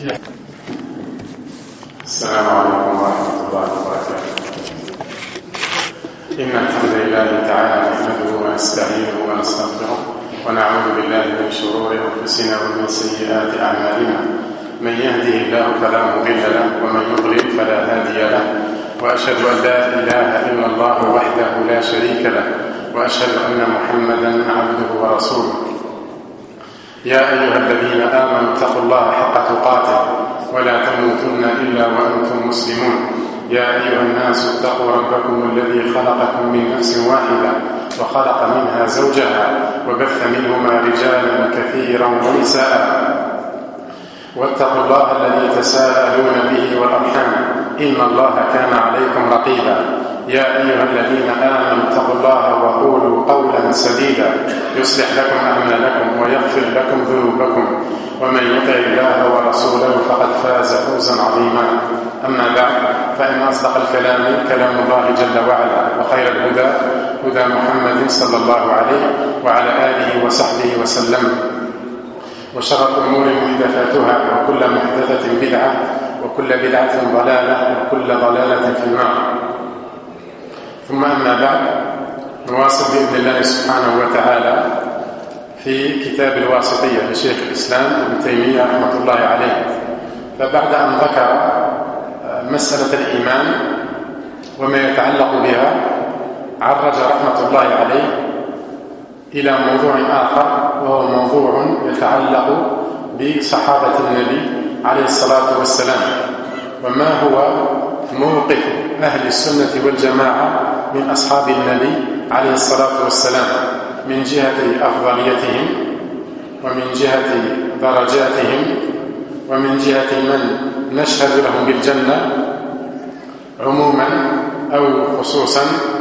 السلام عليكم ورحمة الله وبركاته. إن الحمد لله تعالى نحمده ونستعينه ونستغفره ونعوذ بالله من شرور أنفسنا ومن سيئات أعمالنا. من يهده الله فلا مضل له ومن يضلل فلا هادي له، وأشهد أن لا إله إلا الله وحده لا شريك له، وأشهد أن محمدا عبده ورسوله. يا أيها الذين آمنوا اتقوا الله حق تقاته ولا تموتن إلا وأنتم مسلمون. يا أيها الناس اتقوا ربكم الذي خلقكم من نفس واحدة وخلق منها زوجها وبث منهما رجالا كثيرا ونساء، واتقوا الله الذي تساءلون به والأرحام إن الله كان عليكم رقيبا. يا أيها الذين آمنوا اتقوا الله وقولوا قولا سديدا يصلح لكم أعمالكم ويغفر لكم ذنوبكم، ومن يطع الله ورسوله فقد فاز فوزا عظيما. أما بعد، فإن أصدق الكلام كلام الله جل وعلا، وخير الهدى هدى محمد صلى الله عليه وعلى آله وصحبه وسلم، وشر الأمور محدثاتها وكل محدثة بدعة وكل بدعة ضلالة وكل ضلالة في النار. ثم أما بعد، نواصل بإذن الله سبحانه وتعالى في كتاب الواسطية لشيخ الإسلام ابن تيمية رحمة الله عليه. فبعد أن ذكر مسألة الإيمان وما يتعلق بها، عرج رحمة الله عليه إلى موضوع آخر، وهو موضوع يتعلق بصحابة النبي عليه الصلاة والسلام، وما هو موقف أهل السنة والجماعة من أصحاب النبي عليه الصلاة والسلام من جهة أفضليتهم، ومن جهة درجاتهم، ومن جهة من نشهد لهم بالجنة عموما أو خصوصا،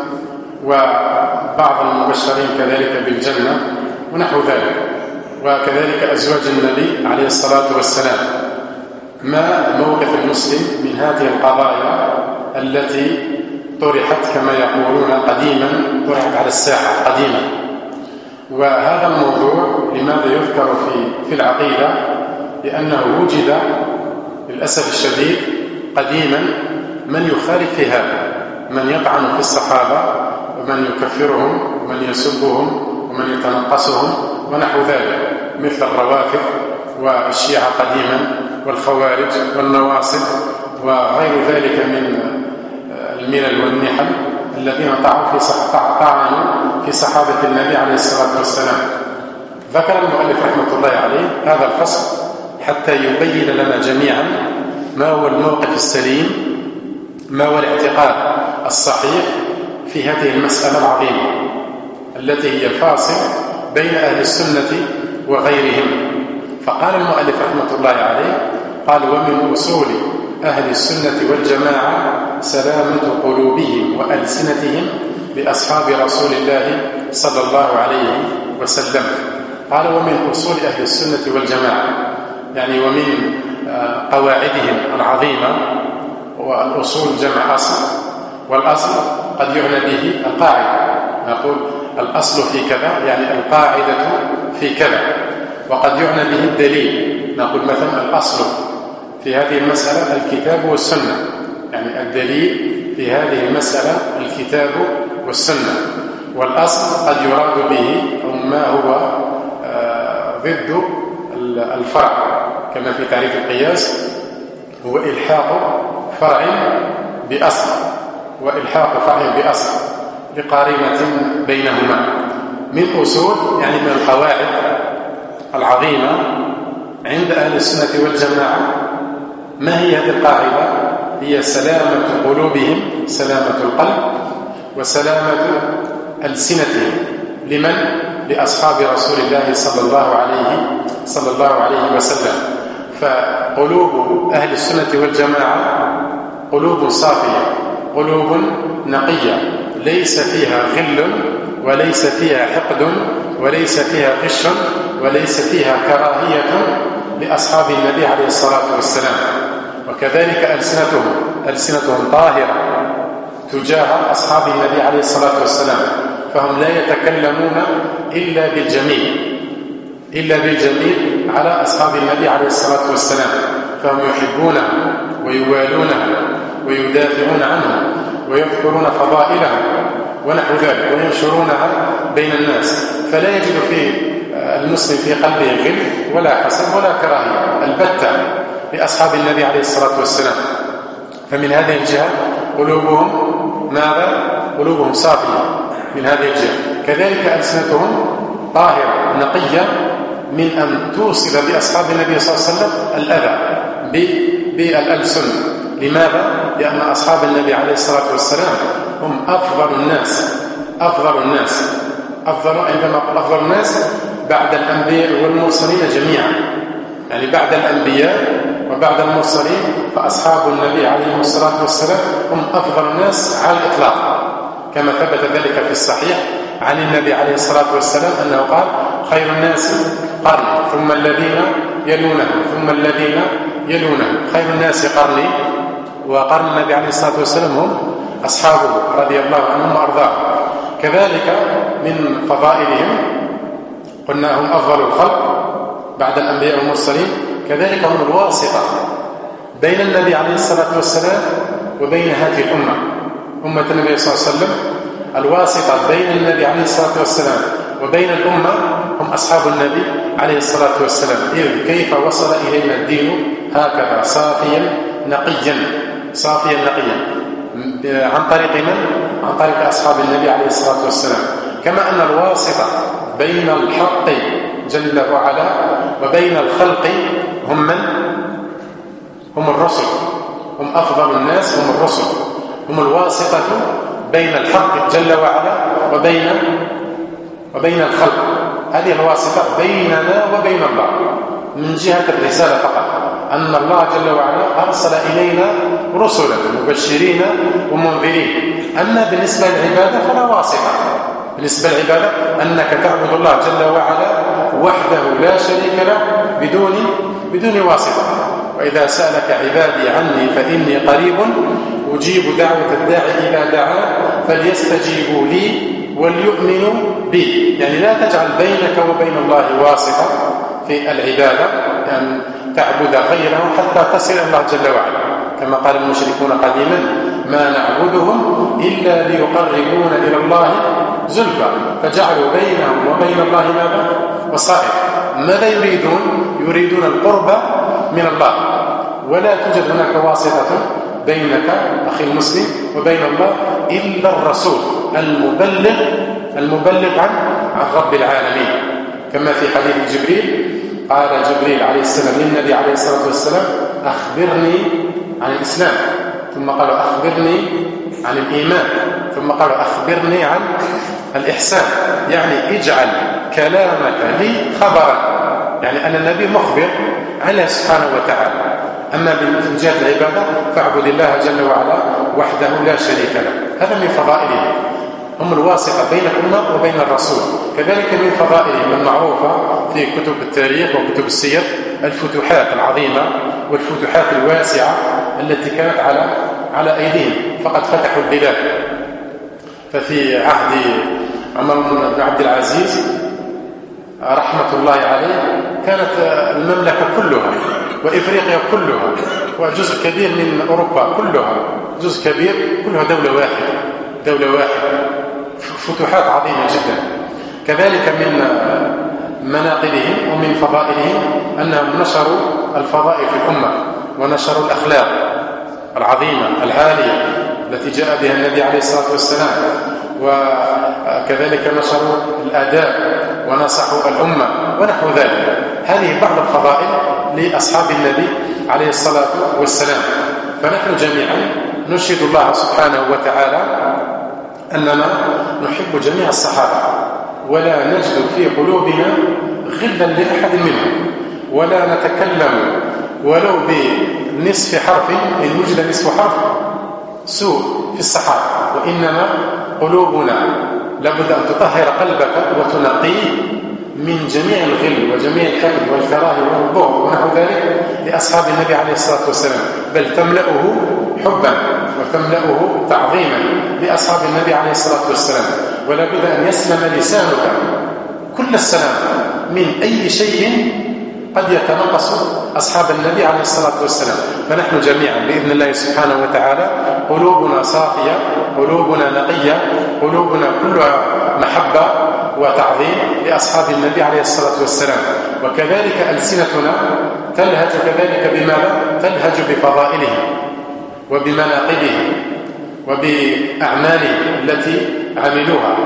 وبعض المبشرين كذلك بالجنة ونحو ذلك، وكذلك أزواج النبي عليه الصلاة والسلام. ما موقف المسلم من هذه القضايا التي طرحت كما يقولون قديما، طرحت على الساحة قديما؟ وهذا الموضوع لماذا يذكر في العقيدة؟ لأنه وجد للأسف الشديد قديما من يخالف في هذا، من يطعن في الصحابة ومن يكفرهم ومن يسبهم ومن يتنقصهم ونحو ذلك، مثل الروافض والشيعة قديما والخوارج والنواصب وغير ذلك من الملل والنحل الذين طعنوا في صحابة النبي عليه الصلاة والسلام. ذكر المؤلف رحمة الله عليه هذا الفصل حتى يبين لنا جميعا ما هو الموقف السليم، ما هو الاعتقاد الصحيح في هذه المسألة العظيمة التي هي الفاصل بين أهل السنة وغيرهم. فقال المؤلف رحمة الله عليه، قال: ومن أصول أهل السنة والجماعة سلامة قلوبهم وألسنتهم بأصحاب رسول الله صلى الله عليه وسلم. قال: ومن أصول أهل السنة والجماعة، يعني ومن قواعدهم العظيمة، والأصول جمع أصل، والأصل قد يعنى به القاعدة، نقول الأصل في كذا يعني القاعدة في كذا، وقد يعنى به الدليل، نقول مثلا الأصل في هذه المسألة الكتاب والسنة، يعني الدليل في هذه المسألة الكتاب والسنة. والأصل قد يراد به ما هو ضد الفرع، كما في تعريف القياس هو إلحاق فرع بأصل، وإلحاق فرع بأصل لقارنة بينهما. من أصول يعني من القواعد العظيمة عند أهل السنة والجماعة. ما هي هذه القاعدة؟ هي سلامة قلوبهم، سلامة القلب، وسلامة ألسنتهم. لمن؟ لأصحاب رسول الله صلى الله عليه وسلم. فقلوب أهل السنة والجماعة قلوب صافية، قلوب نقية، ليس فيها غل، وليس فيها حقد، وليس فيها غش، وليس فيها كراهية لأصحاب النبي عليه الصلاة والسلام. وكذلك ألسنتهم طاهرة تجاه أصحاب النبي عليه الصلاة والسلام، فهم لا يتكلمون إلا بالجميل على أصحاب النبي عليه الصلاة والسلام. فهم يحبونه ويوالونه ويدافعون عنه ويذكرون فضائله ونحو ذلك وينشرونها بين الناس، فلا يجد في المسلم في قلبه غل ولا حسد ولا كراهية البتة لأصحاب النبي عليه الصلاة والسلام. فمن هذه الجهة قلوبهم ماذا؟ قلوبهم صافية من هذه الجهة. كذلك ألسنتهم طاهرة نقية من أن توصل بأصحاب النبي صلى الله عليه وسلم الأذى بالألسن. لماذا؟ لأن أصحاب النبي عليه الصلاة والسلام هم أفضل الناس عندما أقول أفضل الناس بعد الأنبياء والمرسلين جميعا، يعني بعد الأنبياء وبعد المرسلين فأصحاب النبي عليه الصلاة والسلام هم أفضل الناس على الإطلاق، كما ثبت ذلك في الصحيح عن النبي عليه الصلاة والسلام أنه قال: خير الناس قرني ثم الذين يلونهم ثم الذين يلونهم. خير الناس قرني، وقرن النبي عليه الصلاة والسلام هم أصحابه رضي الله عنهم وأرضاهم. كذلك من فضائلهم قلنا هم أفضل الخلق بعد الأنبياء والمرسلين، كذلك هم الواسطة بين النبي عليه الصلاة والسلام وبين هذه الأمة، أمة النبي صلى الله عليه وسلم. الواسطة بين النبي عليه الصلاة والسلام وبين الأمة هم أصحاب النبي عليه الصلاة والسلام. إذ كيف وصل إلينا الدين هكذا صافيا نقيا عن طريق من؟ عن طريق أصحاب النبي عليه الصلاة والسلام. كما أن الواسطة بين الحق جل وعلا وبين الخلق هم من؟ هم الرسل، هم أفضل الناس، هم الرسل، هم الواسطة بين الحق جل وعلا وبين الخلق. هذه الواسطة بيننا وبين الله من جهة الرسالة فقط، أن الله جل وعلا أرسل إلينا رسلا مبشرين ومنذرين. أما بالنسبة للعبادة فلا واسطة. بالنسبة للعبادة أنك تعبد الله جل وعلا وحده لا شريك له بدون واسطة. وإذا سألك عبادي عني فإني قريب أجيب دعوة الداعي إذا دعا فليستجيبوا لي وليؤمنوا بي. يعني لا تجعل بينك وبين الله واسطة في العبادة، يعني تعبد غيره حتى تصل الله جل وعلا، كما قال المشركون قديما: ما نعبدهم إلا ليقربونا إلى الله زلفى، فجعلوا بينهم وبين الله ماذا؟ وسائط. ماذا يريدون القرب من الله، ولا توجد هناك واسطة بينك أخي المسلم وبين الله إلا الرسول المبلغ عن رب العالمين. كما في حديث جبريل قال جبريل عليه السلام للنبي عليه الصلاة والسلام: أخبرني عن الإسلام، ثم قال: أخبرني عن الإيمان، ثم قال: أخبرني عن الإحسان. يعني اجعل كلامك لي خبرا، يعني أن النبي مخبر على سبحانه وتعالى. أما من جهة العبادة فاعبد الله جل وعلا وحده لا شريك له. هذا من فضائلهم، هم الواسطة بين الأمة وبين الرسول. كذلك من فضائلهم المعروفة في كتب التاريخ وكتب السير الفتوحات العظيمة والفتوحات الواسعة التي كانت على أيديهم، فقد فتحوا البلاد. ففي عهد عمر بن عبد العزيز رحمة الله عليه كانت المملكة كلها وإفريقيا كلها وجزء كبير من أوروبا كلها، جزء كبير كلها دولة واحدة، فتوحات عظيمة جدا. كذلك من مناقبهم ومن فضائلهم أنهم نشروا الفضائل في الأمة ونشروا الأخلاق العظيمة العالية التي جاء بها النبي عليه الصلاة والسلام، وكذلك نشروا الآداب ونصحوا الأمة ونحو ذلك. هذه بعض الفضائل لأصحاب النبي عليه الصلاة والسلام. فنحن جميعا نشهد الله سبحانه وتعالى أننا نحب جميع الصحابة، ولا نجد في قلوبنا غلا لأحد منهم، ولا نتكلم ولو بنصف حرف إن وجد نصف حرف سوء في الصحابة، وإنما قلوبنا لابد أن تطهر قلبك وتنقيه من جميع الغل وجميع الحقد والكراهية والبغض ونحو ذلك لأصحاب النبي عليه الصلاة والسلام، بل تملأه حبا وتملأه تعظيما لأصحاب النبي عليه الصلاة والسلام. ولا بد أن يسلم لسانك كل السلام من أي شيء قد يتنقص أصحاب النبي عليه الصلاة والسلام. فنحن جميعا بإذن الله سبحانه وتعالى قلوبنا صافية، قلوبنا نقية، قلوبنا كلها محبة وتعظيم لأصحاب النبي عليه الصلاة والسلام. وكذلك ألسنتنا تلهج كذلك بماذا؟ تلهج بفضائلهم وبمناقبهم وبأعمالهم التي عملوها،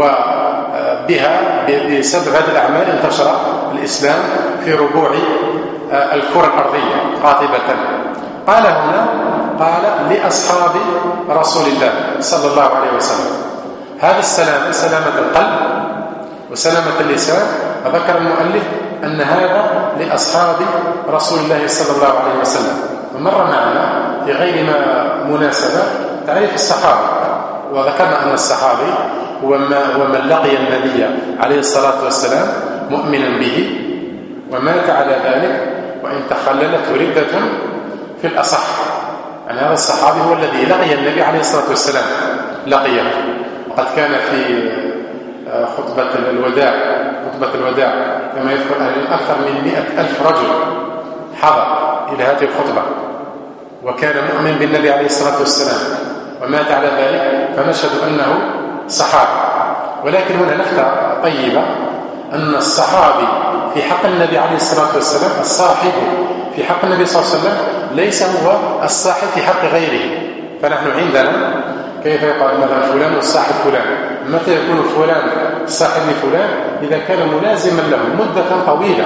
وبها بسبب هذه الأعمال انتشر الإسلام في ربوع الكرة الأرضية قاطبة. قال هنا قال لأصحاب رسول الله صلى الله عليه وسلم. هذا السلام سلامة القلب وسلامة اللسان. وذكر المؤلف أن هذا لأصحاب رسول الله صلى الله عليه وسلم. ومر معنا في غير ما مناسبة تعريف الصحابة، وذكرنا أن الصحابي هو من لقي النبي عليه الصلاة والسلام مؤمنا به ومات على ذلك وإن تخللته ردة في الأصح. يعني هذا الصحابي هو الذي لقي النبي عليه الصلاة والسلام لقيه. وقد كان في خطبة الوداع كما يذكر أهل أكثر من 100,000 رجل حضر إلى هذه الخطبة، وكان مؤمن بالنبي عليه الصلاة والسلام ومات على ذلك، فنشهد أنه صحابي. ولكن هنا نكتة طيبة أن الصحابي في حق النبي عليه الصلاة والسلام الصاحب في حق النبي صلى الله عليه وسلم ليس هو الصاحب في حق غيره. فنحن عندنا كيف يقال مثلا فلان والصاحب فلان. متى يكون فلان صاحب فلان؟ إذا كان ملازما له مدة طويلة.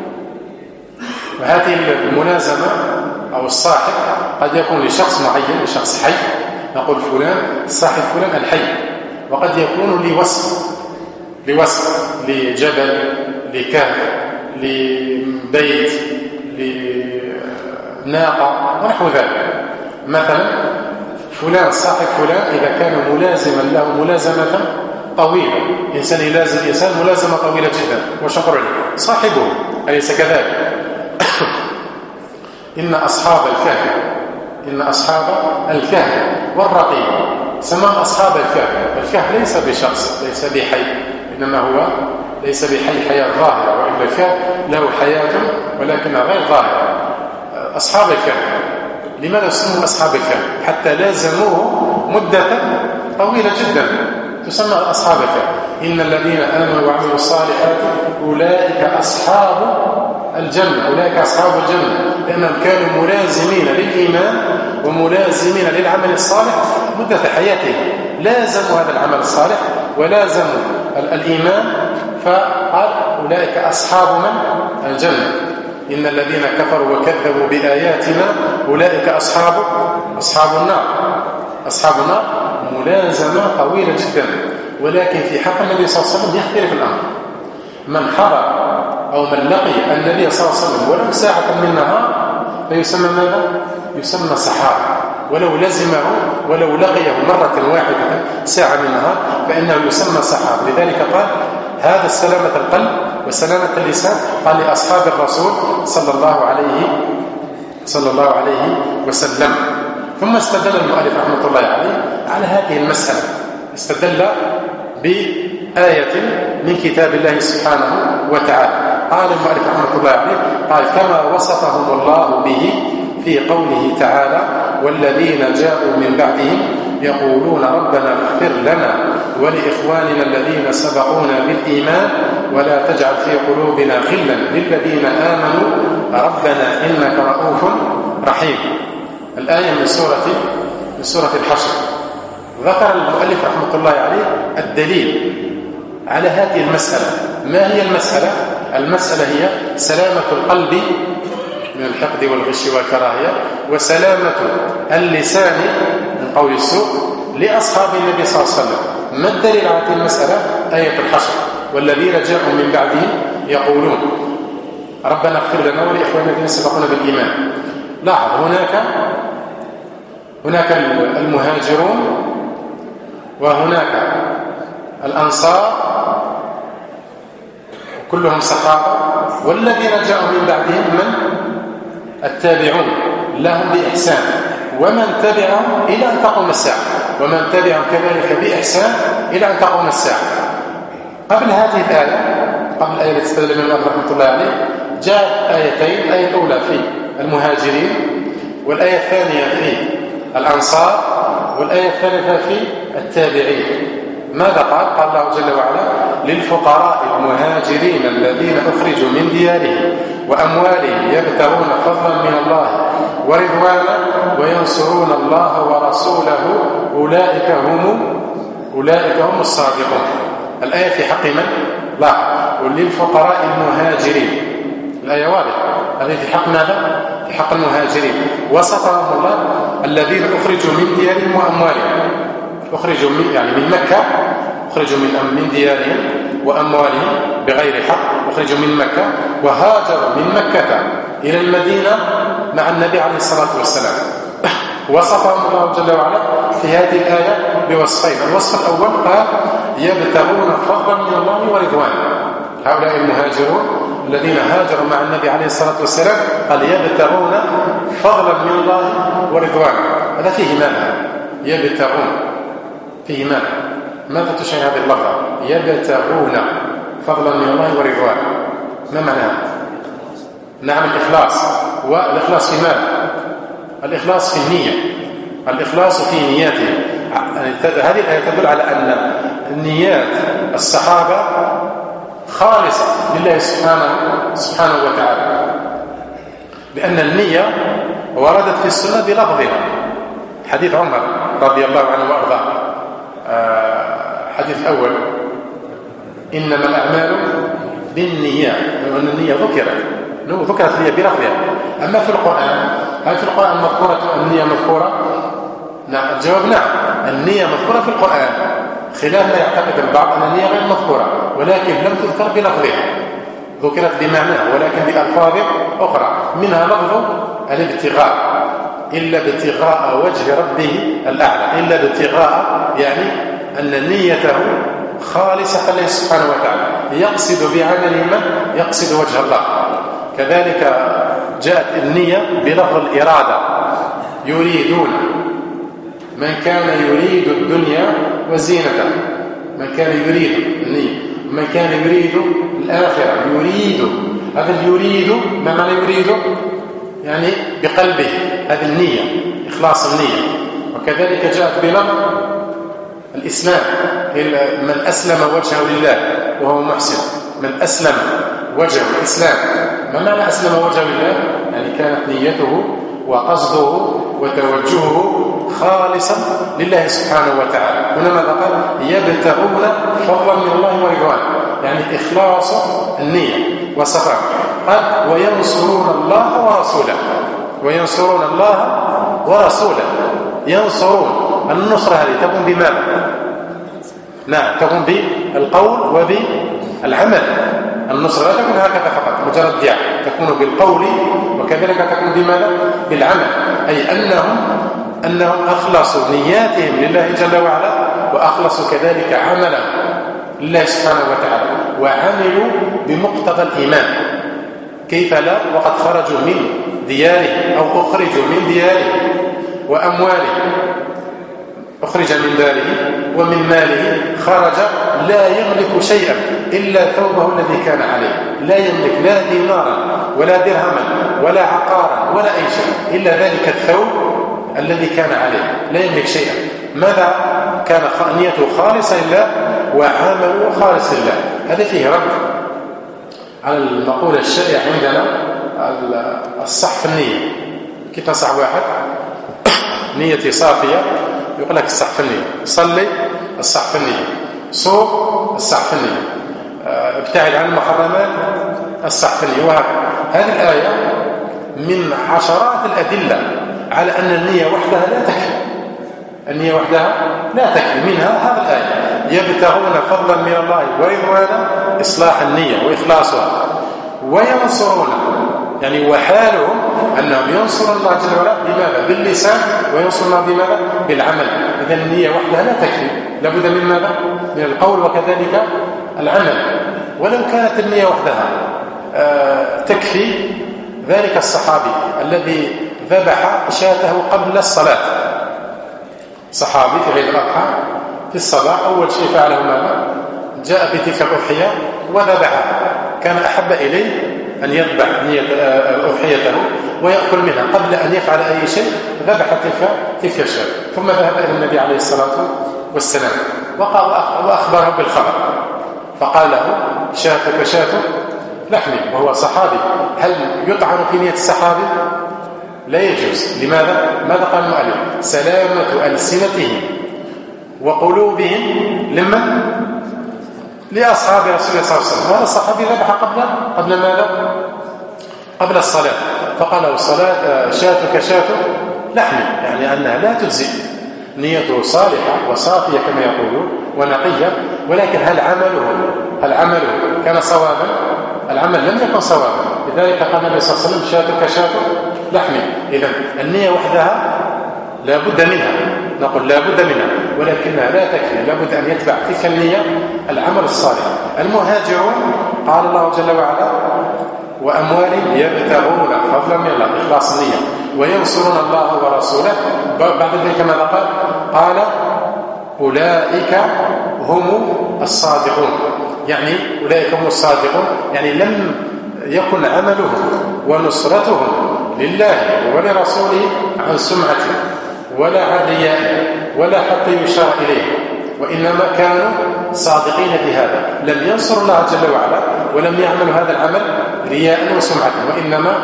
وهذه الملازمة أو الصاحب قد يكون لشخص معين، لشخص حي، نقول فلان صاحب فلان الحي. وقد يكون لوصف لجبل، لكهف، لبيت، لناقة ونحو ذلك. مثلا فلان صاحب فلان إذا كان ملازما له ملازمة طويلة، إنسان يلازم إنسان ملازمة طويلة جدا وشكر له صاحبه، أليس كذلك؟ إن أصحاب الكهف والرقيم سماهم أصحاب الكهف. الكهف ليس بشخص، ليس بحي، إنما هو ليس بحي حياة ظاهرة، وإلا الكهف له حياة ولكنها غير ظاهرة. أصحاب الكهف لماذا سموا أصحاب الكهف؟ حتى لازموه مدة طويلة جدا تسمى أصحاب الكهف. إن الذين آمنوا وعملوا الصالحات أولئك أصحاب الجنة، أولئك أصحاب الجنة، لأنهم كانوا ملازمين للإيمان وملازمين للعمل الصالح مدة حياتهم. لازموا هذا العمل الصالح ولازموا الإيمان، فقال أولئك أصحاب من؟ الجنة. إن الذين كفروا وكذبوا بآياتنا أولئك أصحاب النار. أصحاب النار ملازمة طويلة جدا. ولكن في حق النبي صلى الله عليه وسلم يختلف الأمر. من حضر أو من لقي النبي صلى الله عليه وسلم ولو ساعة من نهار فيسمى ماذا؟ يسمى صحابي. ولو لزمه ولو لقيه مرة واحدة ساعة من نهار فإنه يسمى صحابي. لذلك قال هذا سلامة القلب وسلامة اللسان قال لأصحاب الرسول صلى الله عليه وسلم. ثم استدل المؤلف رحمة الله عليه على هذه المسألة، استدل بآية من كتاب الله سبحانه وتعالى. قال المؤلف رحمة الله عليه قال كما وصفهم الله به في قوله تعالى والذين جاءوا من بعدهم يقولون ربنا اغفر لنا ولإخواننا الذين سبقونا بالإيمان ولا تجعل في قلوبنا غلا للذين آمنوا ربنا إنك رؤوف رحيم. الآية من سورة الحشر. ذكر المؤلف رحمة الله عليه الدليل على هذه المسألة. ما هي المسألة؟ المسألة هي سلامة القلب من الحقد والغش والكراهية، وسلامة اللسان من قول السوء لأصحاب النبي صلى الله عليه وسلم. ما الدليل على هذه المسألة؟ آية الحشر والذين جاءوا من بعدهم يقولون ربنا اغفر لنا ولإخواننا الذين سبقونا بالإيمان. لاحظ هناك المهاجرون وهناك الأنصار كلهم صحابة، والذين جاءوا من بعدهم من؟ التابعون لهم بإحسان ومن تبعهم إلى أن تقوم الساعة، ومن تبعهم كذلك بإحسان إلى أن تقوم الساعة. قبل هذه الآية، قبل الآية التي استدل من الله رحمة الله عليه، جاءت آيتين، الآية الأولى في المهاجرين، والآية الثانية في الأنصار، والآية الثالثة في التابعين. ماذا قال؟ قال الله جل وعلا: للفقراء المهاجرين الذين أخرجوا من ديارهم وأموالهم يبتغون فضلا من الله ورضوانا وينصرون الله ورسوله أولئك هم الصادقون. الآية في حق من؟ لا. وللفقراء المهاجرين، الآية واضحة، هذه في حق ماذا؟ في حق المهاجرين. وصفهم الله الذين أخرجوا من ديارهم وأموالهم، أخرجوا من مكة، أخرجوا من ديارهم وأموالهم بغير حق، أخرجوا من مكة وهاجروا من مكة إلى المدينة مع النبي عليه الصلاة والسلام. وصفهم الله جل وعلا في هذه الآية بوصفين. الوصف الأول قال: يبتغون فضلا من الله ورضوانه. هؤلاء المهاجرون الذين هاجروا مع النبي عليه الصلاة والسلام قال: يبتغون فضلا من الله ورضوانه. هذا فيه ماذا؟ يبتغون فيه ماذا تشير هذه اللفظة؟ يبتغون فضلا من الله ورضوانه، ما معناها؟ نعم، الإخلاص. والإخلاص في ماذا؟ الإخلاص في النية، الإخلاص في نياته. هذه الآية تدل على أن نيات الصحابة خالصة لله سبحانه وتعالى، لأن النية وردت في السنة بلفظها. حديث عمر رضي الله عنه وأرضاه، حديث الأول: إنما الأعمال بالنيات، وأن النية ذكرت هي بلفظها. أما في القرآن، هل في القرآن مذكورة النية مذكورة؟ نعم، الجواب نعم، النية مذكورة في القرآن، خلاف ما يعتقد البعض أن النية غير مذكورة، ولكن لم تذكر بلفظها، ذكرت بمعناها ولكن بألفاظ أخرى، منها لفظ الابتغاء: إلا ابتغاء وجه ربه الأعلى، إلا ابتغاء يعني أن نيته خالصة لله سبحانه وتعالى، يقصد بعمله من يقصد وجه الله. كذلك جاءت النية بلفظ الإرادة: يريدون، من كان يريد الدنيا وزينتها، من كان يريد النية، من كان يريد الآخرة يريد. هذا يريد، ما معنى يريد؟ يعني بقلبه، هذه النية، إخلاص النية. وكذلك جاءت بلفظ الإسلام: من أسلم وجهه لله وهو محسن، من أسلم وجهه الإسلام. ما معنى أسلم وجهه لله؟ يعني كانت نيته وقصده وتوجهه خالصا لله سبحانه وتعالى. هنا ماذا قال؟ يبتغون فضلا من الله ورضوانه، يعني إخلاص النية وصفاء. قال: وينصرون الله ورسوله، وينصرون الله ورسوله. ينصرون، النصرة هذه تكون بماذا؟ نعم، تكون بالقول وبالعمل. النصرة لا تكون هكذا فقط مجرد دعاء، تكون بالقول وكذلك تكون بماذا؟ بالعمل. أي أنهم أخلصوا نياتهم لله جل وعلا، وأخلصوا كذلك عملهم لله سبحانه وتعالى، وعملوا بمقتضى الإيمان. كيف لا وقد خرجوا من ديارهم أو أخرجوا من ديارهم وأموالهم، أخرج من داره ومن ماله، خرج لا يملك شيئا إلا ثوبه الذي كان عليه، لا يملك لا دينارا ولا درهما ولا عقارا ولا أي شيء إلا ذلك الثوب الذي كان عليه، لا يملك شيئا. ماذا كان؟ نيته خالصة لله وعمله خالص لله. هذا فيه رد على المقولة الشائعة عندنا: الصح في النية. كيف نصح واحد نيتي صافية؟ يقول لك الصح في النية. صلي، الصح في النية. صوم، الصح في النية. ابتعد عن المحرمات، الصح في النية. وهكذا. هذه الآية من عشرات الأدلة على أن النية وحدها لا تكفي. النية وحدها لا تكفي. منها هذا الآية: يبتغون فضلا من الله ورضوانا، إصلاح النية وإخلاصها. وينصرون، يعني وحالهم أنهم ينصرون الله جل وعلا بماذا؟ باللسان، وينصرون الله بماذا؟ بالعمل. إذن النية وحدها لا تكفي، لابد من ماذا؟ من القول وكذلك العمل. ولو كانت النية وحدها تكفي، ذلك الصحابي الذي ذبح شاته قبل الصلاة، صحابي في عيد الأضحى في الصباح، أول شيء فعله ماذا؟ جاء بتلك الأضحية وذبحها. كان أحب إليه أن يذبح أضحيته ويأكل منها قبل أن يفعل أي شيء، ذبح تلك الشاة، ثم ذهب إلى النبي عليه الصلاة والسلام وأخبره بالخبر، فقال له شاتك شاة لحمي، وهو صحابي. هل يطعن في نية الصحابي؟ لا يجوز. لماذا؟ ماذا قال المؤلف؟ سلامة ألسنتهم وقلوبهم لمن؟ لأصحاب رسول الله صلى الله عليه وسلم. هذا الصحابي ذبح قبل ماذا؟ قبل الصلاة، فقال له الصلاة شاتك شاة لحمي، يعني أنها لا تجزئ، نيته صالحة وصافية كما يقولون ونقية، ولكن هل عمله كان صوابا؟ العمل لم يكن صوابا، لذلك قال النبي صلى الله عليه وسلم شاتك شاة لحمي. إذن النية وحدها لا بد منها، نقول لا بد منها، ولكنها لا تكفي، لا بد أن يتبع تلك النية العمل الصالح. المهاجرون قال الله جل وعلا وأموال يبتغون فضلا من الله، إخلاص النية، وينصرون الله ورسوله. بعد ذلك ماذا قال؟ قال أولئك هم الصادقون، يعني أولئك هم الصادقون، يعني لم يكن عملهم ونصرتهم لله ولرسوله عن سمعته ولا عن رياء ولا حتى يشار إليه، وإنما كانوا صادقين في هذا، لم ينصروا الله جل وعلا ولم يعملوا هذا العمل رياء وسمعة، وإنما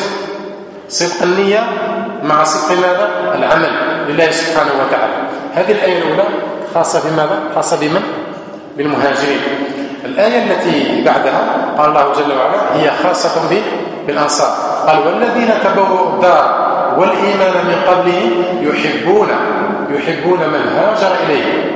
صدق النية مع صدق ماذا؟ العمل لله سبحانه وتعالى. هذه الآية الأولى خاصة بماذا؟ خاصة بمن؟ بالمهاجرين. الآية التي بعدها قال الله جل وعلا هي خاصة بالأنصار، قال والذين تبوأوا الدار والإيمان من قبلهم يحبون من هاجر إليهم.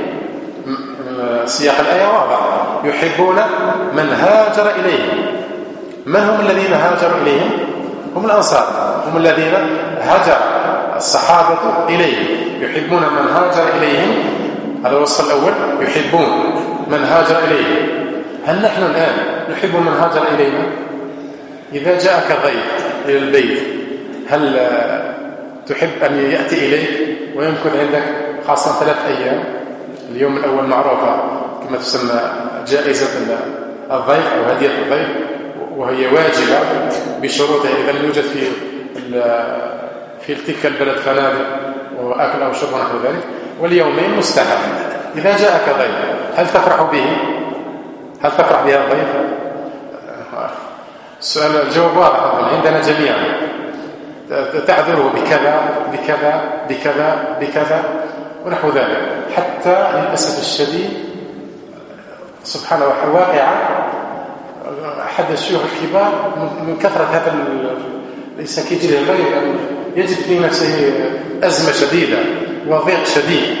سياق الآية واضح، يحبون من هاجر إليهم. من هم الذين هاجروا إليهم؟ هم الأنصار، هم الذين هاجر الصحابة إليهم، يحبون من هاجر إليهم. هذا الوصف الأول، يحبون من هاجر إليهم. هل نحن الآن نحب من هاجر إلينا؟ إذا جاءك ضيف إلى البيت هل تحب أن يأتي إليك ويمكث عندك خاصة 3 أيام؟ اليوم الأول معروفة كما تسمى جائزة الضيف أو هدية الضيف، وهي واجبة بشروطها إذا لم يوجد في تلك البلد فنادق وأكل أو شرب ونحو ذلك، واليومين مستحب. إذا جاءك ضيف هل تفرح به؟ هل تفرح بهذا الضيف؟ السؤال الجواب واضح عندنا جميعا، تعذره بكذا بكذا بكذا بكذا ونحو ذلك، حتى للأسف الشديد سبحان الله واقعة أحد الشيوخ الكبار من كثرة هذا ليس كيجي له الضيف يجد في نفسه أزمة شديدة وضيق شديد،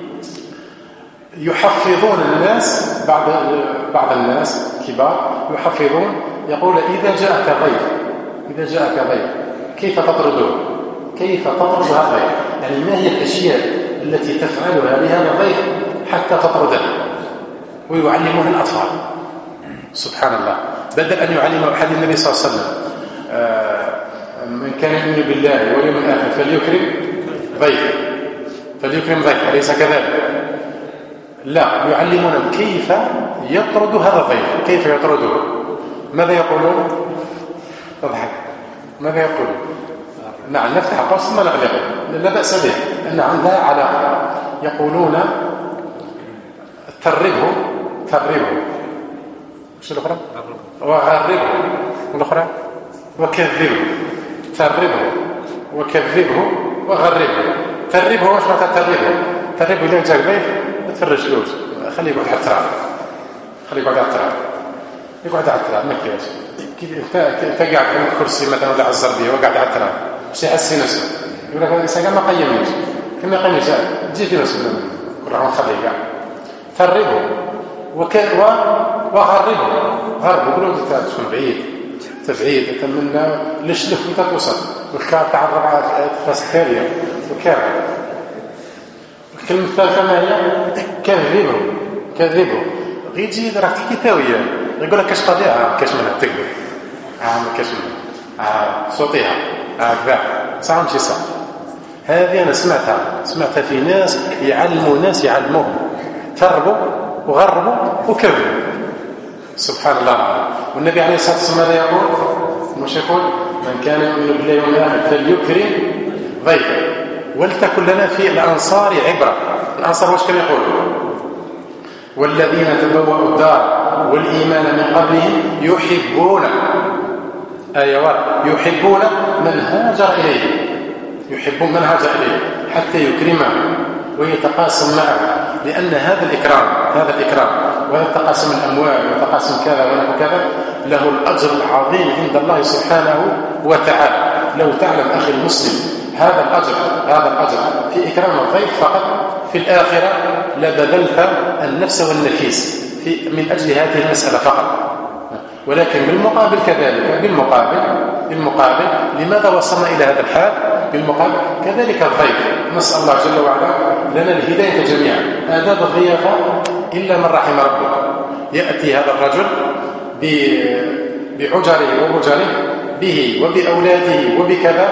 يحفظون الناس، بعض الناس كبار يحفظون، يقول إذا جاءك ضيف كيف تطرده؟ كيف تطرد هذا الضيف؟ يعني ما هي الأشياء التي تفعلها لهذا الضيف حتى تطرده؟ ويعلمون الأطفال سبحان الله، بدل أن يعلم أحد النبي صلى الله عليه وسلم من كان يؤمن بالله واليوم الآخر فليكرم ضيفه، أليس كذلك؟ لا، يعلمون كيف يطرد هذا الضيف، كيف يطرده. ماذا يقولون؟ تضحك. ماذا يقولون؟ نعم، نفتح قوس ثم نغلقه، لا بأس به، أن عندها علاقة. يقولون تربه وش الأخرى؟ وغربه، والأخرى وكذبه. تربه وكذبه وغربه. تربه واش معناتها تربه؟ تربه إذا جاك ضيف ما تفرجلوش، خليه يقعد على التراب، يقعد على التراب ما كيفاش. انت قاعد على الكرسي مثلا ولا على الزربيه وقاعد على التراب باش يحس في نفسه، يقول لك هذا الانسان ما قيمنيش كما يقيمني تجي في نفسه كل راح نخليه كاع. تربه وغربه، يقولوا انت تكون بعيد تمنى ليش انت توصل والكار تعرض على الثانيه وكار. الكلمه الثالثه ما هي؟ كذبه غيجي راك تحكي تاويه، يقول لك كاش قضيها كاش منها تكذب ما كاش منها صوتيها كذا صح ماشي صح. هذه انا سمعتها في ناس يعلموهم تربوا وغربوا وكذبوا سبحان الله. والنبي عليه الصلاه والسلام ماذا يقول؟ مش يقول من كان يؤمن بالله واليوم الآخر فليكرم ضيفه. ولتكن لنا في الأنصار عبرة. الأنصار واش كانوا يقولوا؟ والذين تبوأوا الدار والإيمان من قبلهم يحبون يحبون من هاجر إليه، يحبون من هاجر إليه حتى يكرمه ويتقاسم معه، لأن هذا الإكرام وهذا تقاسم الأموال وتقاسم كذا ونحو كذا له الأجر العظيم عند الله سبحانه وتعالى. لو تعلم أخي المسلم هذا الأجر في إكرام الضيف فقط، في الآخرة لبذلت النفس والنفيس من أجل هذه المسألة فقط. ولكن بالمقابل كذلك بالمقابل لماذا وصلنا إلى هذا الحال؟ بالمقابل كذلك الضيف نسأل الله جل وعلا لنا الهداية جميعا. آداب الضيافة إلا من رحم ربه. يأتي هذا الرجل بعجره وبجره به وبأولاده وبكذا،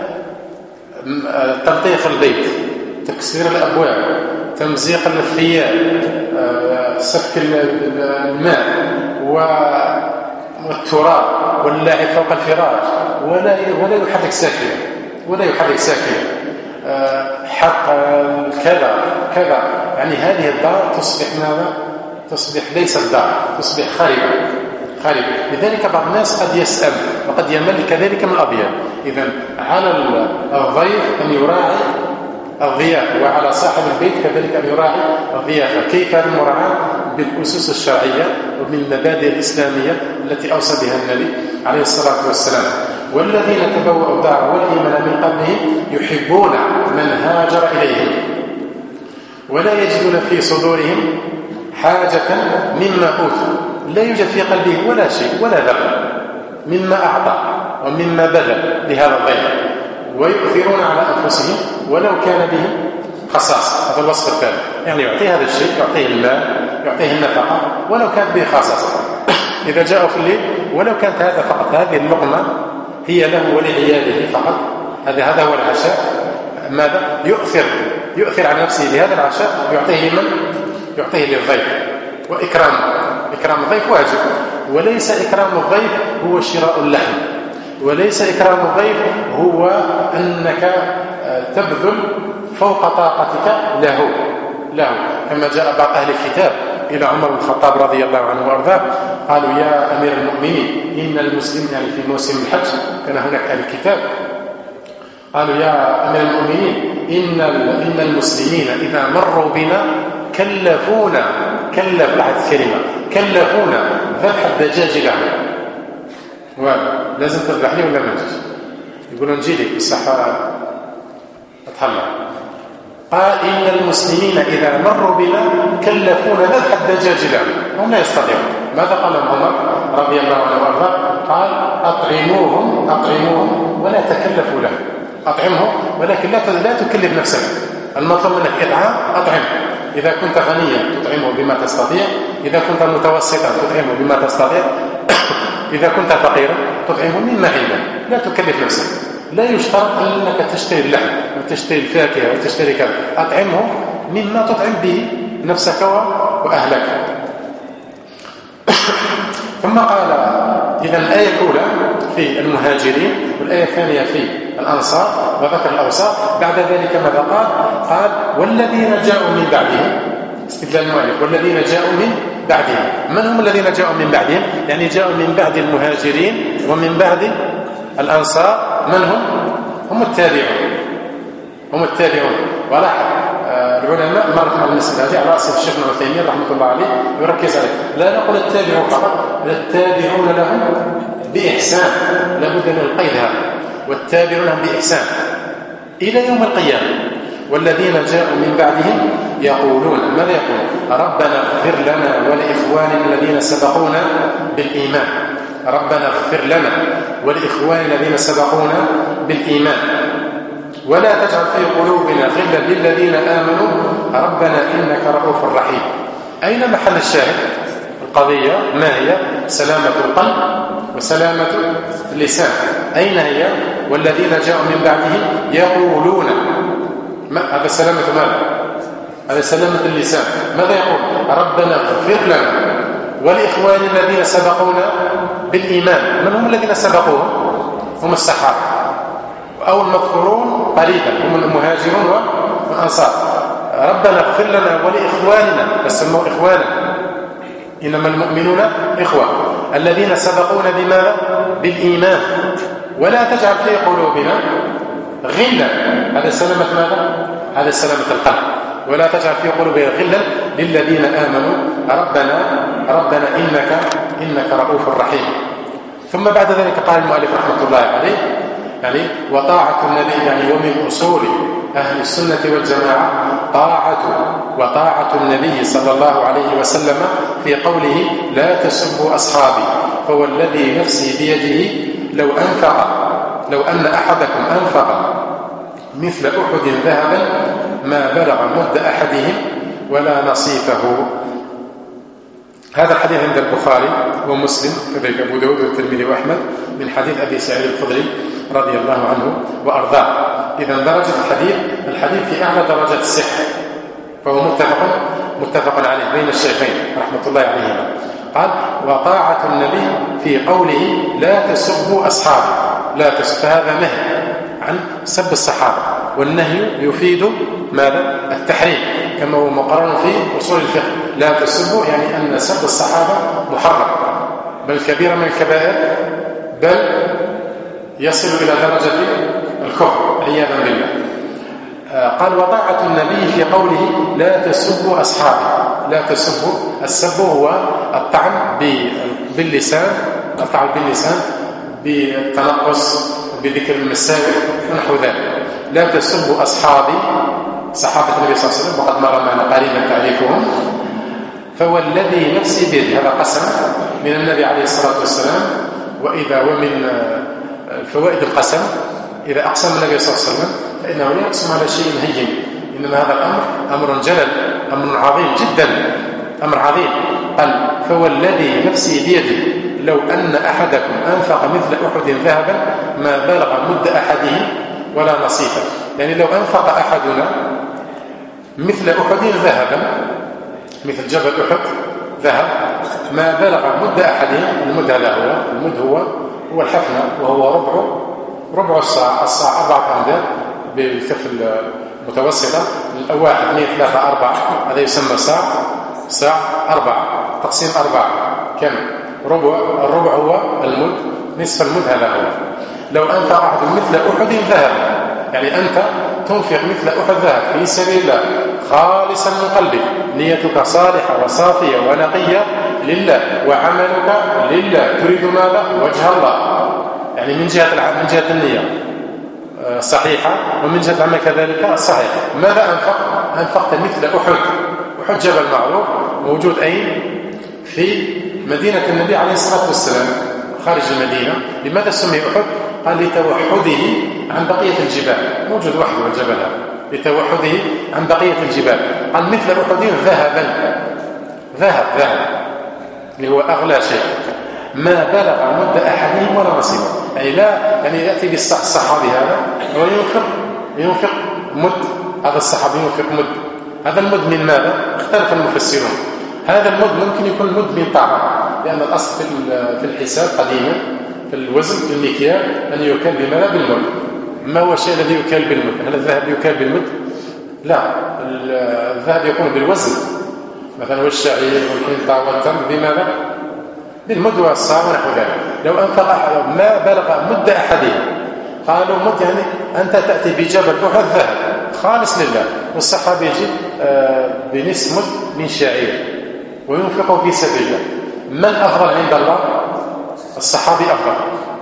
تلطيخ البيت، تكسير الأبواب، تمزيق الثياب، سفك الماء والتراب واللاعب فوق الفراش، ولا يحرك ساكنا حق كذا. يعني هذه الدار تصبح ماذا؟ تصبح ليست دار، تصبح خاربة. لذلك بعض الناس قد يسأل وقد يمل كذلك من الأضياف. إذن على الضيف أن يراعي الضيافة، وعلى صاحب البيت كذلك أن يراعي الضيافة. كيف المراعاة؟ بالأسس الشرعية وبالمبادئ الإسلامية التي أوصى بها النبي عليه الصلاة والسلام. والذين تبوأوا الدار والإيمان من قبلهم يحبون من هاجر إليهم ولا يجدون في صدورهم حاجة مما أوتوا. لا يوجد في قلبه ولا شيء ولا ذرة مما أعطى ومما بذل لهذا الضيف، ويؤثرون على أنفسهم ولو كان بهم خصاصة. هذا الوصف الثاني، يعني يعطيه هذا الشيء، يعطيه المال، يعطيه النفقة ولو كانت به خصاصة. إذا جاءوا في الليل ولو كانت هذا فقط، هذه اللقمة هي له ولعياله فقط، هذا هو العشاء. ماذا؟ يؤثر على نفسه بهذا العشاء، يعطيه لمن؟ يعطيه للضيف. إكرام الضيف واجب، وليس إكرام الضيف هو شراء اللحم، وليس إكرام الضيف هو أنك تبذل فوق طاقتك له. كما جاء بعض أهل الكتاب إلى عمر بن الخطاب رضي الله عنه وأرضاه قالوا يا أمير المؤمنين إن المسلمين، يعني في موسم الحج كان هناك أهل الكتاب، قالوا يا أمير المؤمنين إن المسلمين إذا مروا بنا كلفونا ذبح الدجاج لهم. لازم تذبح لي ولا ما نجيش؟ يقولون نجي لك بالصحة أتحلى. قال إن المسلمين إذا مروا بنا كلفونا ذبح الدجاج لهم، هم لا يستطيعون. ماذا قال عمر رضي الله عنه وارضاه؟ قال أطعموهم ولا تكلفوا لهم. أطعمهم ولكن لا تكلف نفسك. المطلوب منك أطعم. إذا كنت غنيا تطعمه بما تستطيع، إذا كنت متوسطا تطعمه بما تستطيع، إذا كنت فقيرا تطعمه مما عندك، لا تكلف نفسك. لا يشترط أنك تشتري اللحم وتشتري الفاكهة وتشتري كذا، أطعمه مما تطعم به نفسك وأهلك. ثم قال إذا الآية الأولى في المهاجرين والآية الثانية في الأنصار وذكر الأوصاف. بعد ذلك ماذا قال والذين جاءوا من بعدهم، استدلال المؤلف، والذين جاءوا من بعدهم. من هم الذين جاءوا من بعدهم؟ يعني جاءوا من بعد المهاجرين ومن بعد الأنصار. من هم التابعون. ولاحظ العلماء مرت على المسألة هذه على رأس الشيخ ابن عثيمين رحمة الله عليه يركز عليه. لا نقول التابعون فقط، التابعون لهم بإحسان، لابد من القيد هذا، والتابعون لهم بإحسان إلى يوم القيامة. والذين جاءوا من بعدهم يقولون، ماذا يقولون؟ ربنا اغفر لنا ولإخواننا الذين سبقونا بالإيمان. ربنا اغفر لنا ولإخواننا الذين سبقونا بالإيمان ولا تجعل في قلوبنا غلا للذين آمنوا ربنا إنك رؤوف رحيم. أين محل الشاهد؟ القضية ما هي؟ سلامة القلب وسلامة اللسان. أين هي؟ والذين جاءوا من بعدهم يقولون، هذا سلامة ماذا؟ هذا سلامة اللسان. ماذا يقول؟ ربنا اغفر لنا والإخوان الذين سبقونا بالإيمان. من هم الذين سبقوهم؟ هم الصحابة، أو المذكورون قريبا هم المهاجرون والأنصار. ربنا اغفر لنا ولإخواننا، فسموا إخوانا، إنما المؤمنون إخوة الذين سبقونا بما؟ بالإيمان، ولا تجعل في قلوبنا غلا. هذا سلامة ماذا؟ هذا سلامة القلب. ولا تجعل في قلوبنا غلا للذين آمنوا ربنا إنك رؤوف رحيم. ثم بعد ذلك قال المؤلف رحمة الله عليه يعني وطاعة النبي، يعني ومن أصول أهل السنة والجماعة وطاعة النبي صلى الله عليه وسلم في قوله لا تسبوا أصحابي فوالذي نفسي بيده لو أن أحدكم أنفق مثل أحد ذهبا ما بلغ مد أحدهم ولا نصيفه. هذا الحديث عند البخاري ومسلم كذلك أبو داود والترمذي وأحمد من حديث أبي سعيد الخدري رضي الله عنه وأرضاه. إذا درجة الحديث في أعلى درجات الصحة، فهو متفق عليه بين الشيخين رحمة الله عليهما. قال وطاعة النبي في قوله لا تسبوا أصحابه، لا تسب، فهذا نهي عن سب الصحابة، والنهي يفيد ماذا؟ التحريم، كما هو مقرر في أصول الفقه. لا تسبوا يعني أن سب الصحابة محرم، بل كبيرة من الكبائر، بل يصل إلى درجة الكفر عياذا بالله. قال وطاعة النبي في قوله لا تسبوا أصحابه. لا تسبوا، السب هو الطعن باللسان، الطعن باللسان بالتنقص بذكر المساوئ ونحو ذلك. لا تسبوا أصحابي، صحابة النبي صلى الله عليه وسلم، وقد مر معنا قريبا تعريفهم. فوالذي نفسي بيده، هذا قسم من النبي عليه الصلاة والسلام. ومن فوائد القسم إذا أقسم النبي صلى الله عليه وسلم فإنه لا يقسم على شيء هين، إنما هذا الأمر أمر جلل، أمر عظيم جدا، أمر عظيم. قال فوالذي نفسي بيده لو أن أحدكم أنفق مثل أحد ذهبا ما بلغ مد أحدهم ولا نصيفه. يعني لو أنفق أحدنا مثل أحد ذهبا، مثل جبل أحد ذهب، ما بلغ مد أحدهم. المد هذا هو الحفنة، وهو ربع الصاع 4 أمداد بالكف المتوسطة، الواحد 2 3 4، هذا يسمى صاع 4 تقسيم 4 كم؟ الربع هو المد، نصف المد هذا هو. لو أنفق أحد مثل أحد ذهب، يعني أنت تنفق مثل أحد ذهب في سبيل الله خالصا من قلبك، نيتك صالحة وصافية ونقية لله، وعملك لله، تريد ماذا؟ وجه الله، يعني من جهة النية صحيحة، ومن جهة العمل كذلك صحيح. ماذا أنفقت مثل أحد جبل معروف، موجود أين؟ في مدينة النبي عليه الصلاة والسلام خارج المدينة. لماذا سمي أحد؟ قال لتوحده عن بقية الجبال، موجود وحده الجبل هذا، لتوحده عن بقية الجبال. قال مثل أحد ذهب اللي هو أغلى شيء، ما بلغ مد أحدهم ولا نصيبه. يعني يأتي بالصحابي هذا وينفق مد، هذا الصحابي ينفق مد. هذا المد من ماذا؟ اختلف المفسرون. هذا المد ممكن يكون مد من طعام، لأن الأصل في الحساب قديما في الوزن في المكيال أن يكال بماذا؟ بالمد. ما هو الشيء الذي يكال بالمد؟ هل الذهب يكال بالمد؟ لا، الذهب يكون بالوزن، مثلا والشعير والحنطة والتمر بماذا؟ بالمد والصاع ونحو ذلك. لو أنفق أحد ما بلغ مد أحدهم، قالوا مد يعني أنت تأتي بجبل أحد ذهب خالص لله، والصحابي يجي بنصف مد من شعير وينفقه في سبيل الله. من أفضل عند الله؟ الصحابي أفضل.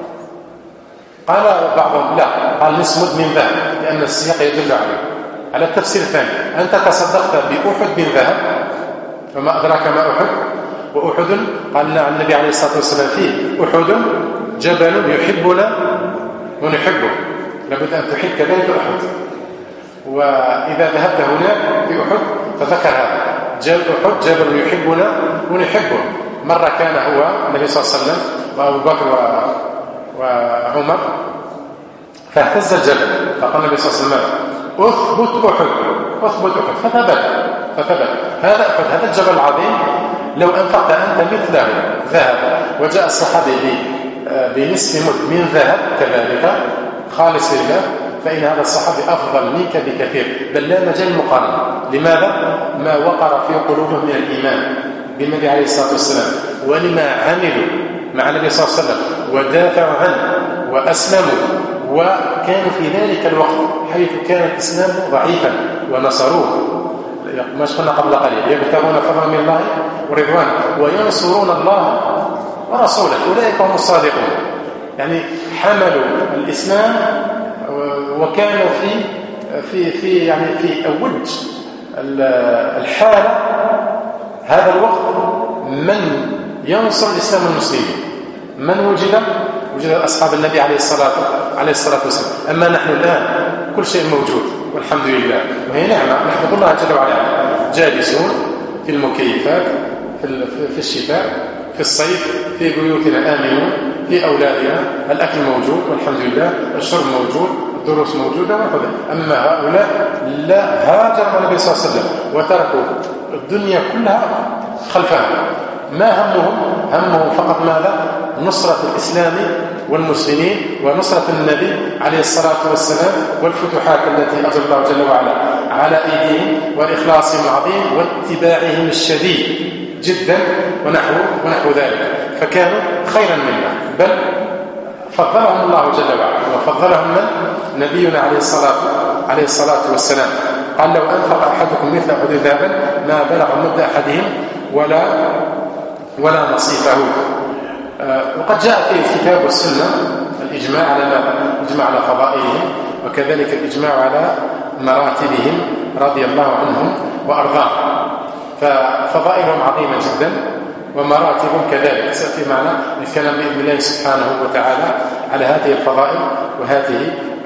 قال بعضهم لا، قال نصف مد من ذهب، لأن السياق يدل على التفسير الثاني. أنت تصدقت بأحد من ذهب، فما أدراك ما أحد؟ وأحد قال عن النبي عليه الصلاة والسلام فيه أحد جبل يحبنا ونحبه، لابد أن تحب كذلك أحد. وإذا ذهبت هناك في أحد فذكر هذا أحد جبل يحبنا ونحبه. مرة كان هو النبي صلى الله عليه وسلم وأبو بكر وعمر، فاهتز الجبل، فقال النبي صلى الله عليه وسلم أثبت أحد، فثبت. هذا أحد، هذا الجبل العظيم لو أنفقت أنت مثله ذهب وجاء الصحابي بنصف مد من ذهب كذلك خالص لله، فإن هذا الصحابي أفضل منك بكثير، بل لا مجال مقارنة. لماذا؟ ما وقر في قلوبهم من الإيمان بالنبي عليه الصلاة والسلام، ولما عملوا مع النبي صلى الله عليه وسلم ودافعوا عنه وأسلموا، وكانوا في ذلك الوقت حيث كان الإسلام ضعيفا ونصروه، ما قلنا قبل قليل، يبتغون فضلا من الله ورضوانه وينصرون الله ورسوله، أولئك هم الصادقون. يعني حملوا الإسلام وكانوا في أوج الحالة هذا الوقت من ينصر الإسلام والمسلمين. من وجد أصحاب النبي عليه الصلاة والسلام. أما نحن الآن كل شيء موجود والحمد لله، وهي نعمة نحمد الله جل وعلا. جالسون في المكيفات في الشتاء، في الصيف في بيوتنا آمنون، في أولادنا الأكل موجود والحمد لله، الشرب موجود، الدروس موجودة وكذا. أما هؤلاء لا، هاجر النبي صلى الله عليه وسلم وتركوا الدنيا كلها خلفهم. ما همهم فقط ماذا؟ نصرة الإسلام والمسلمين ونصرة النبي عليه الصلاة والسلام والفتوحات التي أجر الله جل وعلا على أيديهم وإخلاصهم العظيم واتباعهم الشديد جدا ونحو ذلك، فكانوا خيرا منا، بل فضلهم الله جل وعلا وفضلهم من؟ نبينا عليه الصلاة والسلام. قال لو أنفق أحدكم مثل أحد ذهبا ما بلغ مد أحدهم ولا نصيفه. وقد جاء في الكتاب والسنة الإجماع على فضائلهم، وكذلك الإجماع على مراتبهم رضي الله عنهم وأرضاهم، ففضائلهم عظيمة جدا ومراتبهم كذلك. سأتي معنا الكلام بإذن الله سبحانه وتعالى على هذه الفضائل وهذه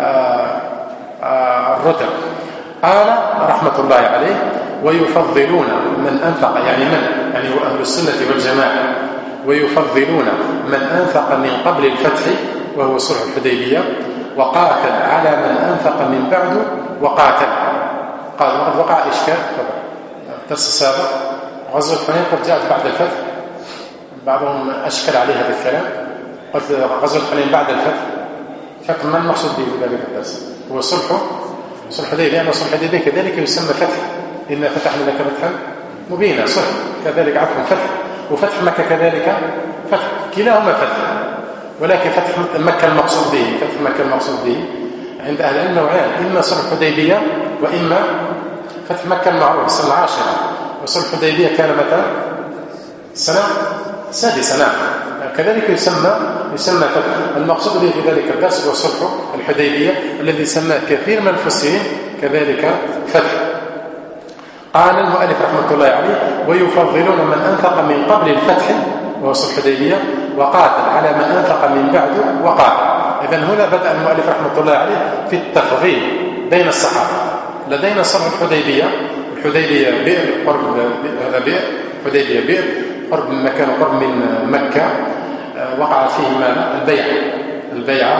الرتب. قال رحمة الله عليه ويفضلون من أنفق، يعني هو أهل السنة والجماعة، ويفضلون من أنفق من قبل الفتح وهو صلح الحديبية وقاتل على من أنفق من بعده وقاتل. قال وقد وقع إشكال طبعا الدرس السابق، غزوة حنين قد جاءت بعد الفتح، بعضهم أشكل عليه هذا الكلام، قلت غزوة حنين بعد الفتح، فما المقصود به ذلك الدرس؟ هو صلح الحديبية، لأن صلح الحديبية كذلك يسمى فتح، إن فتحنا لك فتحا مبينا، صلح كذلك عفوا فتح، وفتح مكة كذلك فتح، كلاهما فتح، ولكن فتح مكة المقصود به عند أهل العلم نوعان، إما صلح الحديبية وإما فتح مكة المعروف السنة 10، وصلح الحديبية كان متى؟ السنة 6 كذلك يسمى فتح. المقصود به في ذلك الدرس هو صلح الحديبية الذي سماه كثير من المفسرين كذلك فتح. قال المؤلف رحمة الله عليه ويفضلون من أنفق من قبل الفتح وهو صلح الحديبية وقاتل على من أنفق من بعده وقاتل. إذن هنا بدأ المؤلف رحمة الله عليه في التفضيل بين الصحابة. لدينا صلح الحديبية بئر قرب هذا بئر قرب من مكان وقرب من مكة، وقع فيه البيعة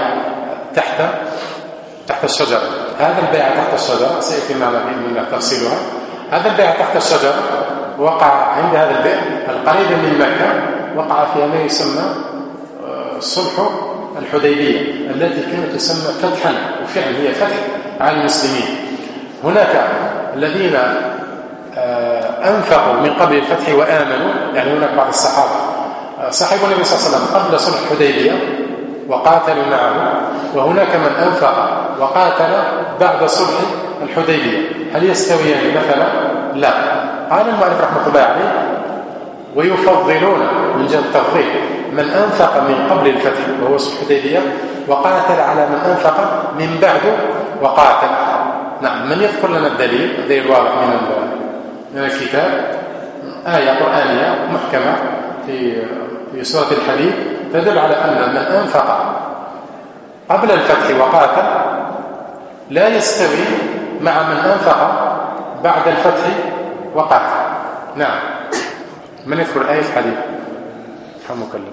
تحت الشجرة. هذا البيعة تحت الشجرة سيأتي معنا بإذن الله تفصيلها. هذا البيعة تحت الشجرة وقع عند هذا البئر القريب من مكة، وقع فيها ما يسمى صلح الحديبية التي كانت تسمى فتحا، وفعلا هي فتح على المسلمين. هناك الذين أنفقوا من قبل الفتح وآمنوا، يعني هناك بعض الصحابة صاحبوا النبي صلى الله عليه وسلم قبل صلح الحديبية وقاتلوا معه، وهناك من أنفق وقاتل بعد صلح الحديبية. هل يستويان مثلا؟ لا. قال المؤلف رحمة الله عليه ويفضلون من جهة التفضيل من أنفق من قبل الفتح وهو صلح الحديبية وقاتل على من أنفق من بعده وقاتل. نعم، من يذكر لنا الدليل واضح من الكتاب؟ آية قرآنية محكمة في سورة الحديد تدل على أن من أنفق قبل الفتح وقاتل لا يستوي مع من أنفق بعد الفتح وقاتل. نعم، من يذكر آية الحديد؟ رحمك الله.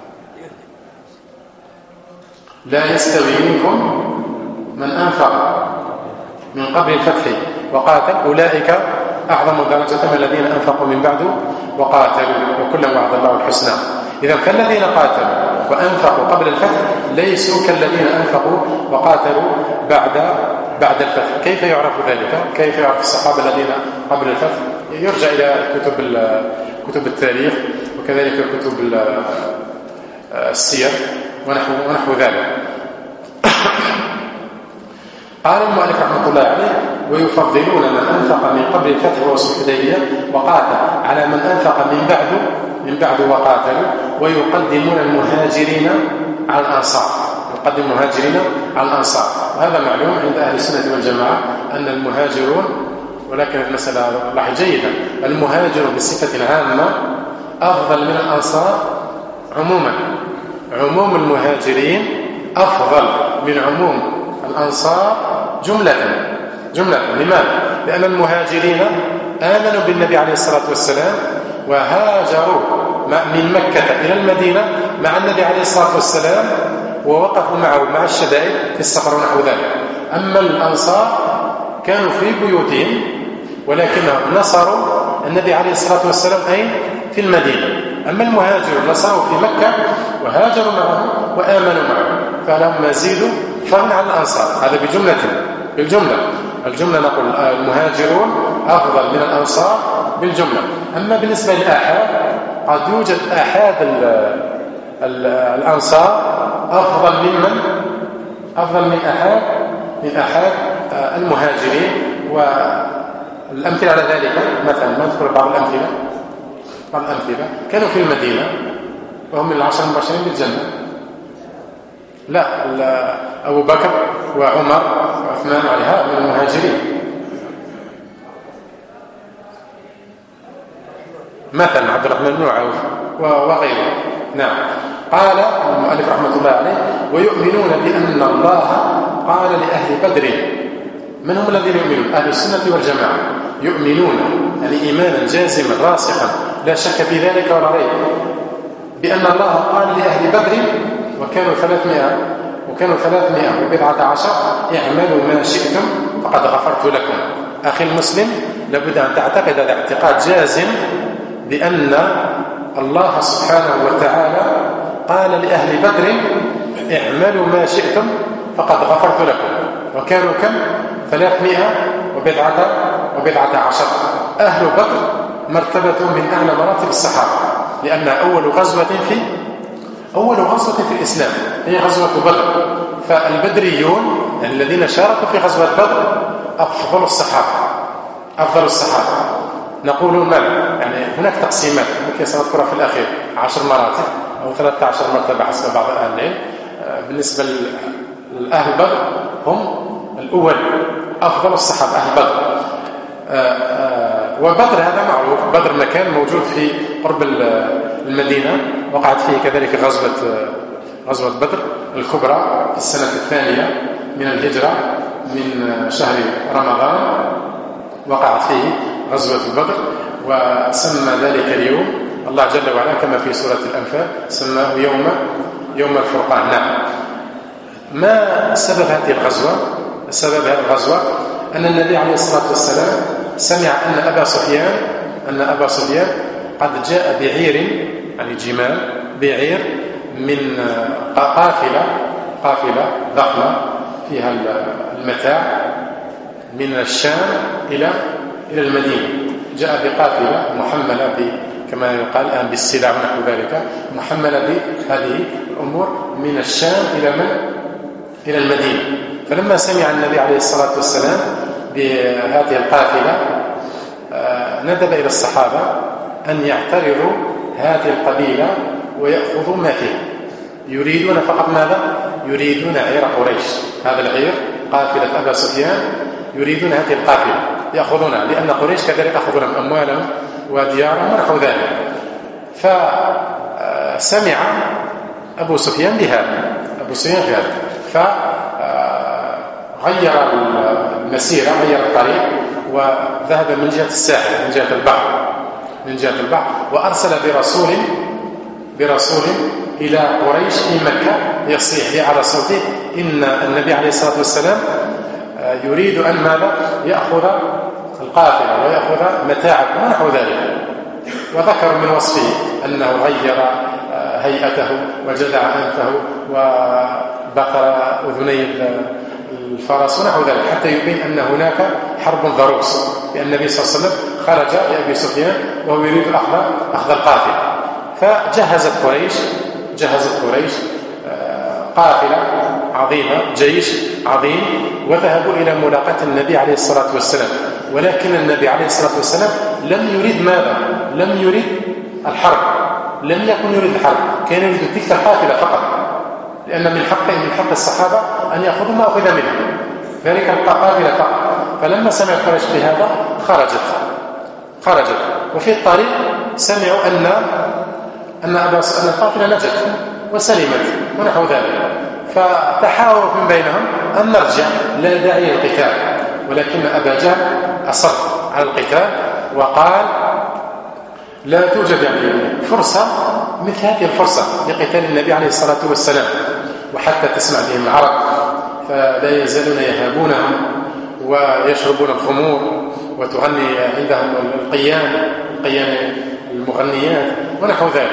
لا يستوي منكم من أنفق من قبل الفتح وقاتل أولئك أعظم درجة من الذين أنفقوا من بعد وقاتلوا وكلا وعد الله الحسنى. إذا فالذين قاتلوا وأنفقوا قبل الفتح ليسوا كالذين أنفقوا وقاتلوا بعد الفتح. كيف يعرف ذلك؟ كيف يعرف الصحابة الذين قبل الفتح؟ يرجع إلى كتب التاريخ وكذلك كتب السير ونحو ذلك. قال المؤلف رحمه الله عليه: ويفضلون من أنفق من قبل الفتح وصلح الحديبية وقاتل على من أنفق من بعد وقاتلوا، ويقدمون المهاجرين على الأنصار. يقدم المهاجرين على الأنصار، وهذا معلوم عند أهل السنة والجماعة أن المهاجرون، ولكن المسألة لاحظ جيدا، المهاجرون بصفة عامة أفضل من الأنصار عموما. عموم المهاجرين أفضل من عموم الأنصار جملة. لماذا؟ لأن المهاجرين آمنوا بالنبي عليه الصلاة والسلام وهاجروا من مكة إلى المدينة مع النبي عليه الصلاة والسلام، ووقفوا معه مع الشدائد في السفر ونحو ذلك. أما الأنصار كانوا في بيوتهم ولكنهم نصروا النبي عليه الصلاة والسلام أين؟ في المدينة. أما المهاجرون نصروا في مكة وهاجروا معه وآمنوا معه، فلهم مزيد فضل على الأنصار. هذا بالجملة نقول المهاجرون أفضل من الأنصار بالجملة. أما بالنسبة للآحاد قد يوجد آحاد الأنصار أفضل من آحاد المهاجرين. والأمثلة على ذلك مثلا نذكر بعض الأمثلة. كانوا في المدينة وهم من العشر المبشرين بالجنة. لا، أبو بكر وعمر وعثمان وعلي من المهاجرين مثلا، عبد الرحمن بن عوف وغيره. نعم. قال المؤلف رحمه الله عليه: ويؤمنون بأن الله قال لأهل بدر. من هم الذين يؤمنون؟ أهل السنة والجماعة يؤمنون يعني إيمانا جازما راسخا لا شك في ذلك ولا ريب، بأن الله قال لأهل بدر وكانوا 319: اعملوا ما شئتم فقد غفرت لكم. أخي المسلم، لابد أن تعتقد هذا اعتقاد جازم بأن الله سبحانه وتعالى قال لأهل بدر: اعملوا ما شئتم فقد غفرت لكم. وكانوا كم؟ 319. أهل بدر مرتبة من أعلى مراتب الصحابة، لأن أول غزوة في الإسلام هي غزوة بدر. فالبدريون الذين شاركوا في غزوة بدر أفضل الصحابة. نقول ماذا؟ يعني هناك تقسيمات ممكن سنذكرها في الأخير، 10 مراتب أو 13 مرتبة حسب بعض أهل العلم. بالنسبة لأهل بدر هم الأول، أفضل الصحابة أهل بدر. وبدر هذا معروف، بدر مكان موجود في قرب المدينة، وقعت فيه كذلك غزوة بدر الكبرى في السنة الثانية من الهجرة من شهر رمضان، وقعت فيه غزوة بدر. وسمى ذلك اليوم الله جل وعلا كما في سورة الأنفال سماه يوم الفرقان. نعم. ما سبب هذه الغزوة؟ سبب هذه الغزوة أن النبي عليه الصلاة والسلام سمع أن أبا سفيان قد جاء بعير، يعني جمال، بعير من قافلة ضخمة فيها المتاع من الشام إلى المدينة. جاء بقافلة محملة كما يقال الآن بالسلع ونحو ذلك، محملة بهذه الأمور من الشام إلى المدينة. فلما سمع النبي عليه الصلاة والسلام بهذه القافلة ندب إلى الصحابة أن يعترضوا هذه القبيلة ويأخذوا ما فيه. يريدون فقط ماذا؟ يريدون عير قريش. هذا العير قافلة أبا سفيان، يريدون هذه القافلة يأخذونها، لأن قريش كذلك أخذوا لهم أموالهم وديارهم ونحو ذلك. فسمع أبو سفيان بهذا، فغير المسيرة، غير الطريق، وذهب من جهة الساحل، من جهة البحر، وأرسل برسول إلى قريش في مكة يصيح على صوته إن النبي عليه الصلاة والسلام يريد أن ماذا؟ يأخذ القافلة ويأخذ متاعكم ونحو ذلك. وذكر من وصفه أنه غير هيئته وجدع أنفه وبقر أذني الفرس ونحو ذلك، حتى يبين أن هناك حرب ضروس، لأن النبي صلى الله عليه وسلم خرج لأبي سفيان وهو يريد أخذ القافلة. فجهزت قريش قافلة عظيمة، جيش عظيم، وذهبوا إلى ملاقاة النبي عليه الصلاة والسلام. ولكن النبي عليه الصلاة والسلام لم يريد ماذا؟ لم يريد الحرب، لم يكن يريد الحرب، كان يريد تلك القافلة فقط، لأن من حق الصحابة أن يأخذوا ما أخذ منهم، ذلك القافلة فقط. فلما سمع قريش بهذا خرجت، وفي الطريق سمعوا أن القافلة نجت وسلمت ونحو ذلك، فتحاوروا من بينهم أن نرجع، لا داعي للقتال. ولكن أبا جهل أصر على القتال وقال لا توجد فرصة مثل هذه الفرصة لقتال النبي عليه الصلاة والسلام، وحتى تسمع بهم العرب فلا يزالون يهابونهم ويشربون الخمور وتغني عندهم القيان المغنيات ونحو ذلك.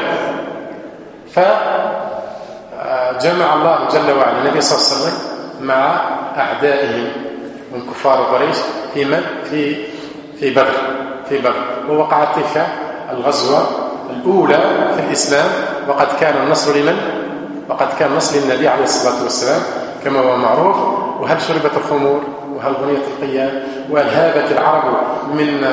فجمع الله جل وعلا النبي صلى الله عليه وسلم مع أعدائهم من كفار قريش في بدر، ووقعت تلك الغزوة الأولى في الإسلام، وقد كان النصر لمن؟ وقد كان النصر للنبي عليه الصلاة والسلام كما هو معروف. وهل شربت الخمور وهل غنيت القيان وهل هابت العرب من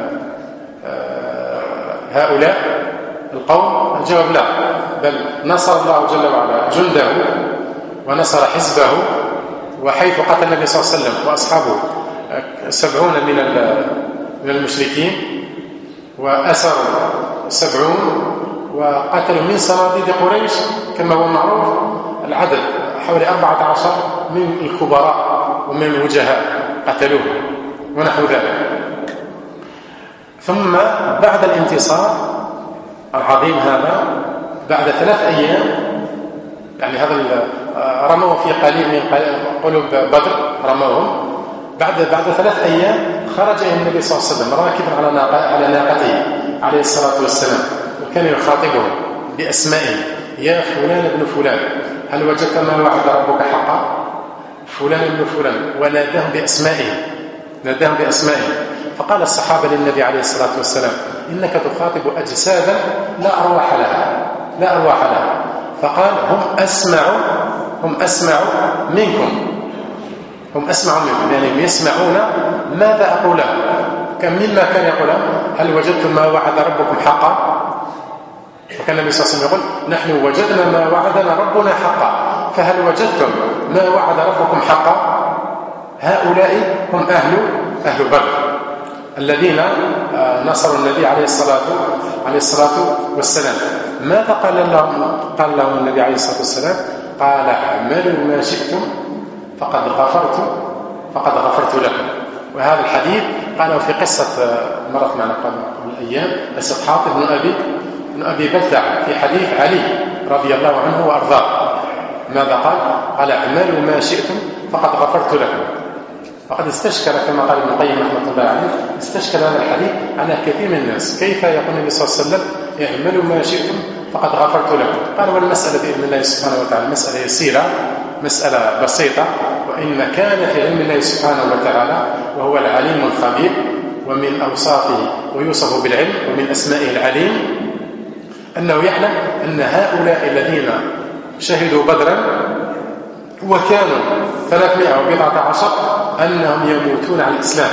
هؤلاء القوم؟ الجواب لا، بل نصر الله جل وعلا جنده ونصر حزبه. وحيث قتل النبي صلى الله عليه وسلم وأصحابه 70 من المشركين، وأسروا 70 وقتلوا من صناديد قريش كما هو معروف العدد حوالي 14 من الكبراء ومن الوجهاء قتلوه ونحو ذلك. ثم بعد الانتصار العظيم هذا، بعد 3 أيام، يعني هذا رموا في قليل من قلوب بدر، رموهم. بعد 3 أيام خرج النبي صلى الله عليه وسلم راكبا على ناقته عليه الصلاة والسلام، وكان يخاطبهم بأسمائهم: يا فلان ابن فلان، هل وجدت ما وعد ربك حقا؟ فلان ابن فلان، وناداهم بأسمائهم. فقال الصحابة للنبي عليه الصلاة والسلام: إنك تخاطب أجسادا لا أرواح لها. فقال: هم أسمع منكم، يعني يسمعون ماذا أقول لهم. كم مما كان يقول: هل وجدتم ما وعد ربكم حقا؟ وكان النبي صلى الله عليه وسلم يقول: نحن وجدنا ما وعدنا ربنا حقا، فهل وجدتم ما وعد ربكم حقا؟ هؤلاء هم أهل بدر الذين نصروا النبي عليه الصلاة والسلام. ماذا قال لهم النبي عليه الصلاة والسلام؟ قال: اعملوا ما شئتم فقد غفرت لكم. وهذا الحديث قاله في قصة مرت معنا قبل الأيام، قصة حاطب بن أبي بلتع في حديث علي رضي الله عنه وأرضاه. ماذا قال: اعملوا ما شئتم فقد غفرت لكم. فقد استشكل كما قال ابن القيم رحمه الله عليه، استشكل هذا الحديث على كثير من الناس، كيف يقول النبي صلى الله عليه وسلم: اعملوا ما شئتم فقد غفرت لكم؟ قال: والمسألة بإذن الله سبحانه وتعالى مسألة يسيرة، مسألة بسيطة، وإن كان في علم الله سبحانه وتعالى، وهو العليم الخبير، ومن أوصافه ويوصف بالعلم ومن أسمائه العليم، أنه يعلم أن هؤلاء الذين شهدوا بدرا وكانوا 319 أنهم يموتون على الإسلام،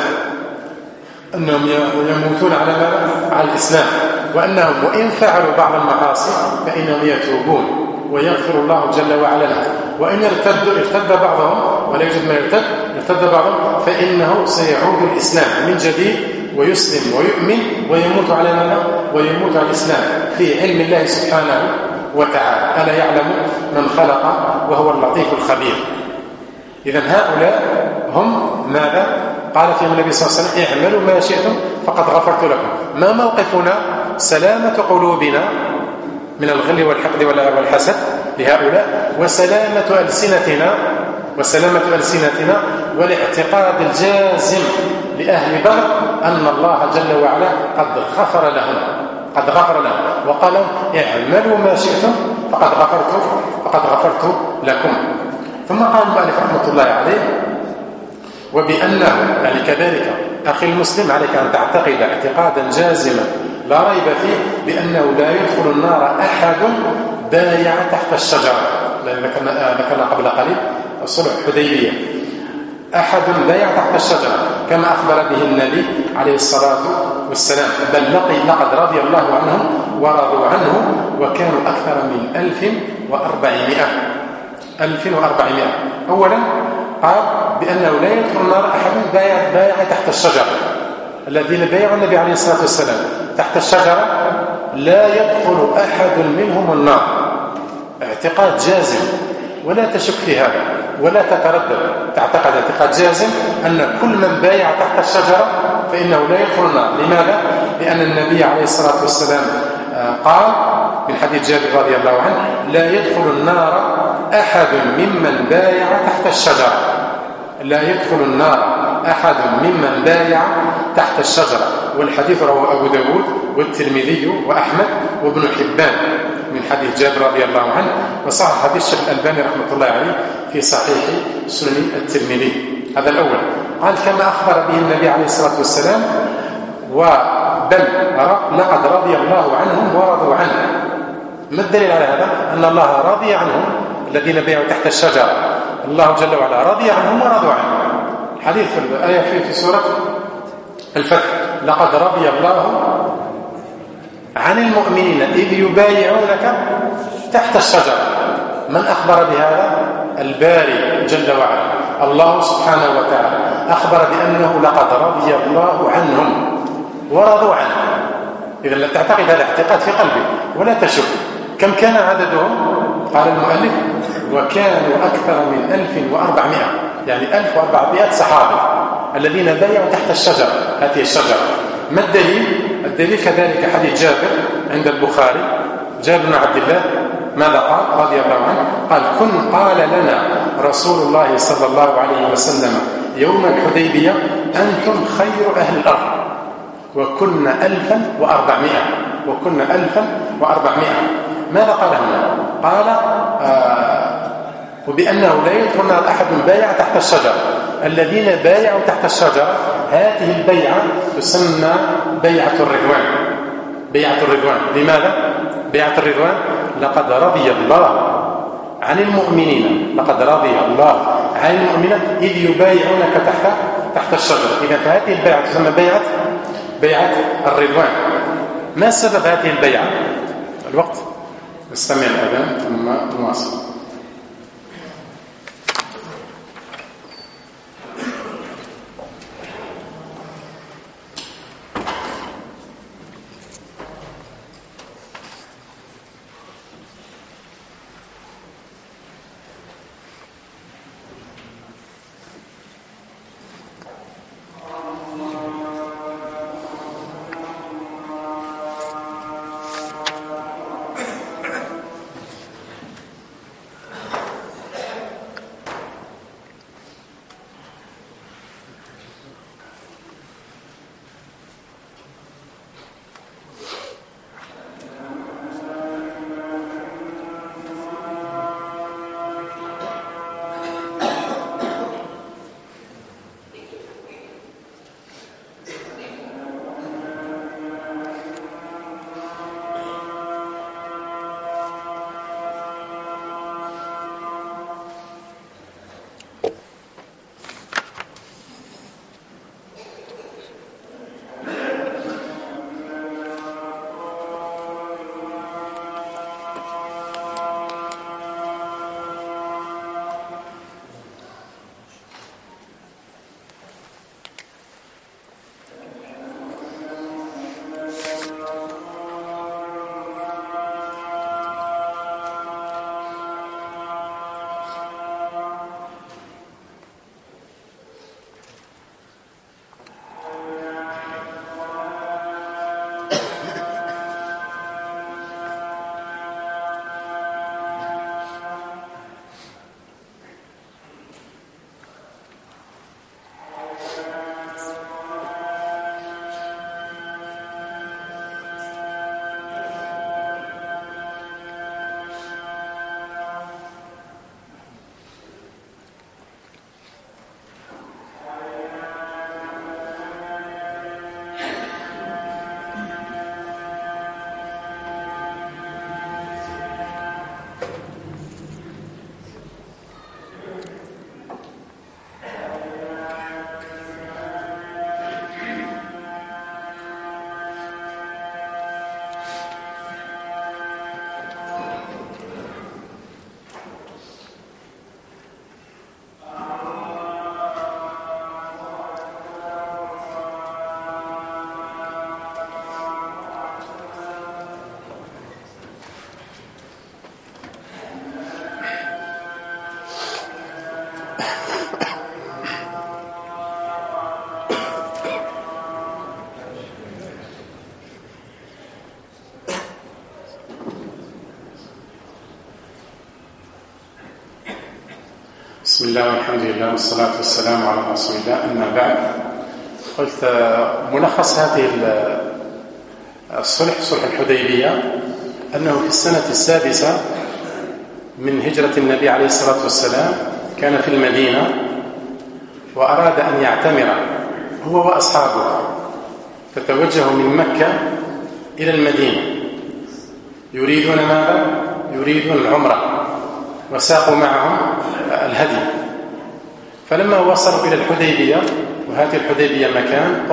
على الإسلام، وأنهم وإن فعلوا بعض المعاصي فإنهم يتوبون ويغفر الله جل وعلا لهم، وإن ارتد بعضهم ولا يوجد ما ارتد بعضهم فإنه سيعود الإسلام من جديد ويسلم ويؤمن ويموت على ماذا؟ ويموت على الإسلام في علم الله سبحانه وتعالى. ألا يعلم من خلق وهو اللطيف الخبير. إذن هؤلاء هم ماذا؟ قال فيهم النبي صلى الله عليه وسلم: اعملوا ما شئتم فقد غفرت لكم. ما موقفنا؟ سلامة قلوبنا من الغل والحقد والحسد لهؤلاء، وسلامة ألسنتنا وسلامة ألسنتنا والاعتقاد الجازم لأهل بدر أن الله جل وعلا قد غفر لهم وقال اعملوا ما شئتم فقد غفرت لكم. ثم قال المؤلف رحمة الله عليه: وبأنه يعني كذلك أخي المسلم عليك أن تعتقد اعتقادا جازما لا ريب فيه بأنه لا يدخل النار أحد بايع تحت الشجرة. ذكرنا قبل قليل صلح حديبية، أحد بايع تحت الشجرة كما أخبر به النبي عليه الصلاة والسلام، بل لقد رضي الله عنهم ورضوا عنه وكانوا أكثر من 1400. أولا قال بأنه لا يدخل النار أحد بايع تحت الشجرة. الذين بايعوا النبي عليه الصلاة والسلام تحت الشجرة لا يدخل أحد منهم النار. اعتقاد جازم ولا تشك في هذا ولا تتردد، تعتقد اعتقاد جازم أن كل من بايع تحت الشجرة فإنه لا يدخل النار. لماذا؟ لأن النبي عليه الصلاة والسلام قال من حديث جابر رضي الله عنه: لا يدخل النار أحد ممن بايع تحت الشجرة. لا يدخل النار أحد ممن بايع تحت الشجرة. والحديث رواه أبو داود والترمذي وأحمد وابن حبان من حديث جابر رضي الله عنه، وصحح حديث الشيخ الألباني رحمة الله عليه في صحيح سنن الترمذي. هذا الأول. قال كما أخبر به النبي عليه الصلاة والسلام: بل لقد رضي الله عنهم ورضوا عنه. ما الدليل على هذا؟ أن الله رضي عنهم الذين بايعوا تحت الشجرة، الله جل وعلا رضي عنهم ورضوا عنه. الحديث في الآية في سورة الفتح: لقد رضي الله عن المؤمنين إذ يبايعونك تحت الشجرة. من أخبر بهذا؟ الباري جل وعلا، الله سبحانه وتعالى أخبر بأنه لقد رضي الله عنهم ورضوا عنه. إذا لا تعتقد هذا اعتقاد في قلبك ولا تشك. كم كان عددهم؟ قال المؤلف: وكانوا أكثر من 1400، يعني 1400 صحابي الذين بايعوا تحت الشجرة، هذه الشجرة. ما الدليل؟ الدليل كذلك حديث جابر عند البخاري، جابر بن عبد الله ماذا قال رضي الله عنه؟ قال لنا رسول الله صلى الله عليه وسلم يوم الحديبية: أنتم خير أهل الأرض. وكنا 1400. ماذا قال هنا؟ قال وبأنه لا يدخل النار أحد بايع تحت الشجرة. الذين بايعوا تحت الشجرة هذه البيعة تسمى بيعة الرضوان. لماذا؟ بيعة الرضوان: لقد رضي الله عن المؤمنين إذ يبايعونك تحت الشجرة. إذا فهذه البيعة تسمى بيعة الرضوان. ما سبب هذه البيعة؟ الوقت، نستمع الأذان ثم نواصل. بسم الله والحمد لله والصلاة والسلام على رسول الله. أما بعد، قلت ملخص هذه الصلح، صلح الحديبية، أنه في السنة السادسة من هجرة النبي عليه الصلاة والسلام كان في المدينة وأراد أن يعتمر هو وأصحابه، فتوجهوا من مكة إلى المدينة يريدون ماذا؟ يريدون العمرة، وساقوا معهم الهدي. فلما وصلوا إلى الحديبية، وهذه الحديبية مكان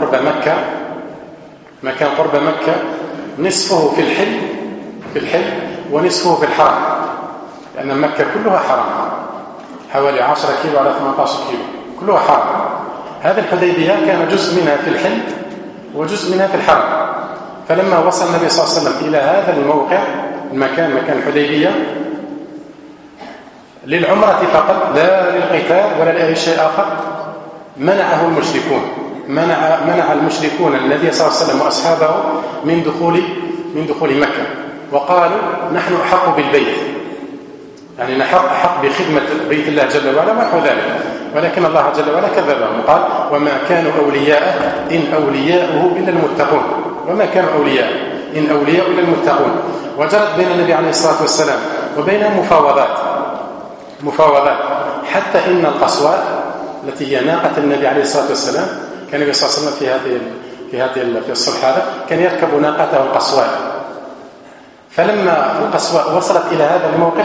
قرب مكة، نصفه في الحل ونصفه في الحرم، لأن مكة كلها حرم، حوالي 10 كيلو على 18 كيلو، كلها حرم. هذه الحديبية كان جزء منها في الحل وجزء منها في الحرم. فلما وصل النبي صلى الله عليه وسلم إلى هذا الموقع، مكان الحديبية، للعمرة فقط، لا للقتال ولا لأي شيء آخر، منعه المشركون، منع المشركون النبي صلى الله عليه وسلم وأصحابه من دخول مكة، وقالوا نحن أحق بالبيت، يعني أحق بخدمة بيت الله جل وعلا ونحو ذلك. ولكن الله جل وعلا كذبهم وقال وما كانوا أولياءه إن أولياؤه إلا المتقون، وما كانوا أولياءه إن أولياؤه إلا المتقون. وجرت بين النبي عليه الصلاة والسلام وبينهم مفاوضات، حتى إن القصواء التي هي ناقة النبي عليه الصلاة والسلام، كان النبي صلى الله عليه وسلم في الصلح هذا كان يركب ناقته القصواء. فلما القصواء وصلت إلى هذا الموقف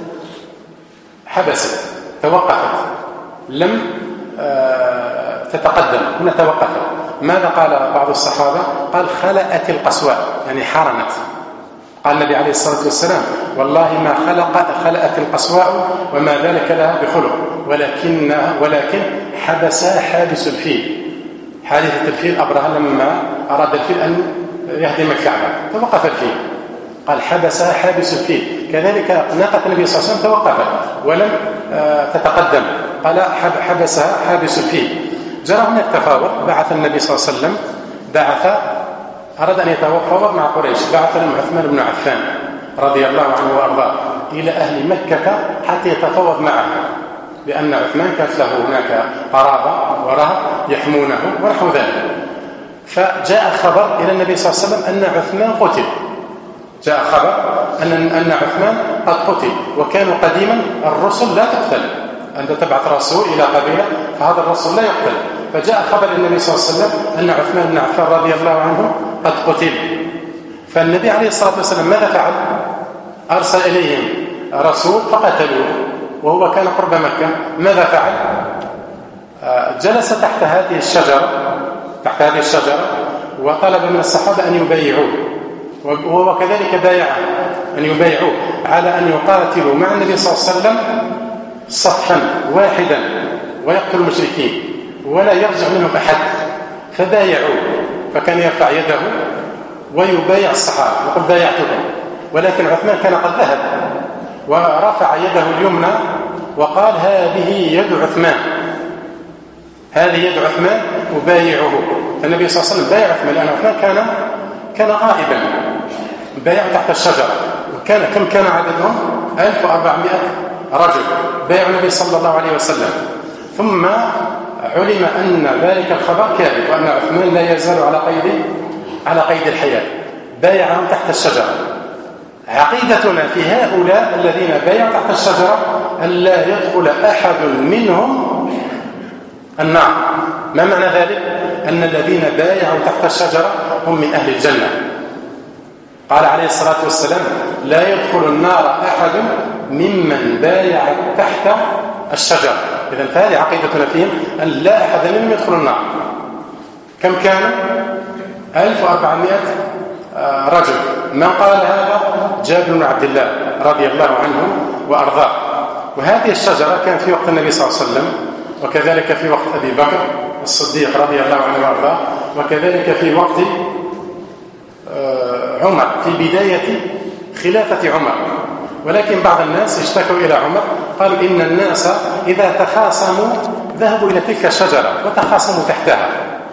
حبست، توقفت، لم تتقدم، هنا توقفت. ماذا قال بعض الصحابة؟ قال خلأت القصواء، يعني حرمت. قال النبي عليه الصلاة والسلام والله ما خلأت القصواء وما ذلك لها بخلق، ولكن حبسها حابس الفيل. حادثة الفيل، أبرهة لما أراد الفيل أن يهدم الكعبة توقف الفيل، قال حبسها حابس الفيل. كذلك ناقة النبي صلى الله عليه وسلم توقفت ولم تتقدم، قال حبسها حابس الفيل. جرى هناك تفاوض، بعث النبي صلى الله عليه وسلم أراد أن يتفاوض مع قريش، بعث لهم عثمان بن عفان رضي الله عنه وأرضاه إلى أهل مكة حتى يتفاوض معه، لأن عثمان كانت له هناك قرابة ورهب يحمونه ونحو ذلك. فجاء خبر إلى النبي صلى الله عليه وسلم أن عثمان قتل، جاء خبر أن عثمان قد قتل، وكانوا قديما الرسل لا تقتل، أنت تبعث رسول إلى قبيلة فهذا الرسول لا يقتل. فجاء خبر النبي صلى الله عليه وسلم أن عثمان بن عفان رضي الله عنه قد قتل. فالنبي عليه الصلاة والسلام ماذا فعل؟ أرسل إليهم رسول فقتلوه، وهو كان قرب مكة. ماذا فعل؟ جلس تحت هذه الشجرة وطلب من الصحابة أن يبايعوه، وهو كذلك بايعه أن يبايعوه على أن يقاتلوا مع النبي صلى الله عليه وسلم صفا واحدا ويقتل المشركين ولا يرجع منهم أحد. فبايعوه، فكان يرفع يده ويبايع الصحابة يقول بايعتكم، ولكن عثمان كان قد ذهب ورفع يده اليمنى وقال هذه يد عثمان، هذه يد عثمان أبايعه. فالنبي صلى الله عليه وسلم بايع عثمان، لأن عثمان كان غائبا، بايع تحت الشجرة. كم كان عددهم؟ 1400 رجل بايعوا النبي صلى الله عليه وسلم. ثم علم أن ذلك الخبر كاذب، وأن عثمان لا يزال على قيد الحياة، بايعهم تحت الشجرة. عقيدتنا في هؤلاء الذين بايعوا تحت الشجرة أن لا يدخل أحد منهم النار. ما معنى ذلك؟ أن الذين بايعوا تحت الشجرة هم من أهل الجنة. قال عليه الصلاة والسلام لا يدخل النار أحد ممن بايع تحت الشجرة. إذن فهذه عقيدتنا فيهم أن لا أحد منهم يدخل النار. كم كان؟ 1400 رجل. من قال هذا؟ جابر بن عبد الله رضي الله عنه وأرضاه. وهذه الشجرة كانت في وقت النبي صلى الله عليه وسلم، وكذلك في وقت أبي بكر الصديق رضي الله عنه وأرضاه، وكذلك في وقت عمر في بداية خلافة عمر. ولكن بعض الناس اشتكوا إلى عمر، قالوا إن الناس إذا تخاصموا ذهبوا إلى تلك الشجرة وتخاصموا تحتها،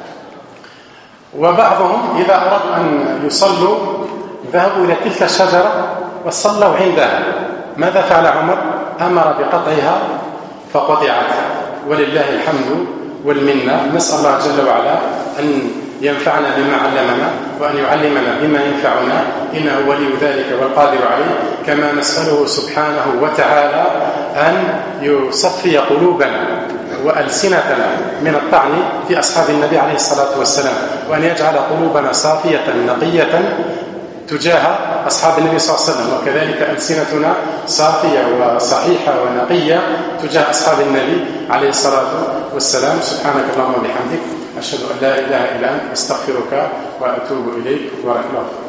وبعضهم إذا أرادوا أن يصلوا ذهبوا إلى تلك الشجرة وصلوا عندها. ماذا فعل عمر؟ أمر بقطعها فقطعت، ولله الحمد والمنة. نسأل الله جل وعلا أن ينفعنا بما علمنا وأن يعلمنا بما ينفعنا، إنه ولي ذلك والقادر عليه. كما نسأله سبحانه وتعالى أن يصفي قلوبنا وألسنتنا من الطعن في أصحاب النبي عليه الصلاة والسلام، وأن يجعل قلوبنا صافية نقية تجاه أصحاب النبي صلى الله عليه وسلم، وكذلك ألسنتنا صافية وصحيحة ونقية تجاه أصحاب النبي عليه الصلاة والسلام. سبحانك اللهم وبحمدك، أشهد أن لا إله إلا أنت، أستغفرك وأتوب إليك. بارك الله.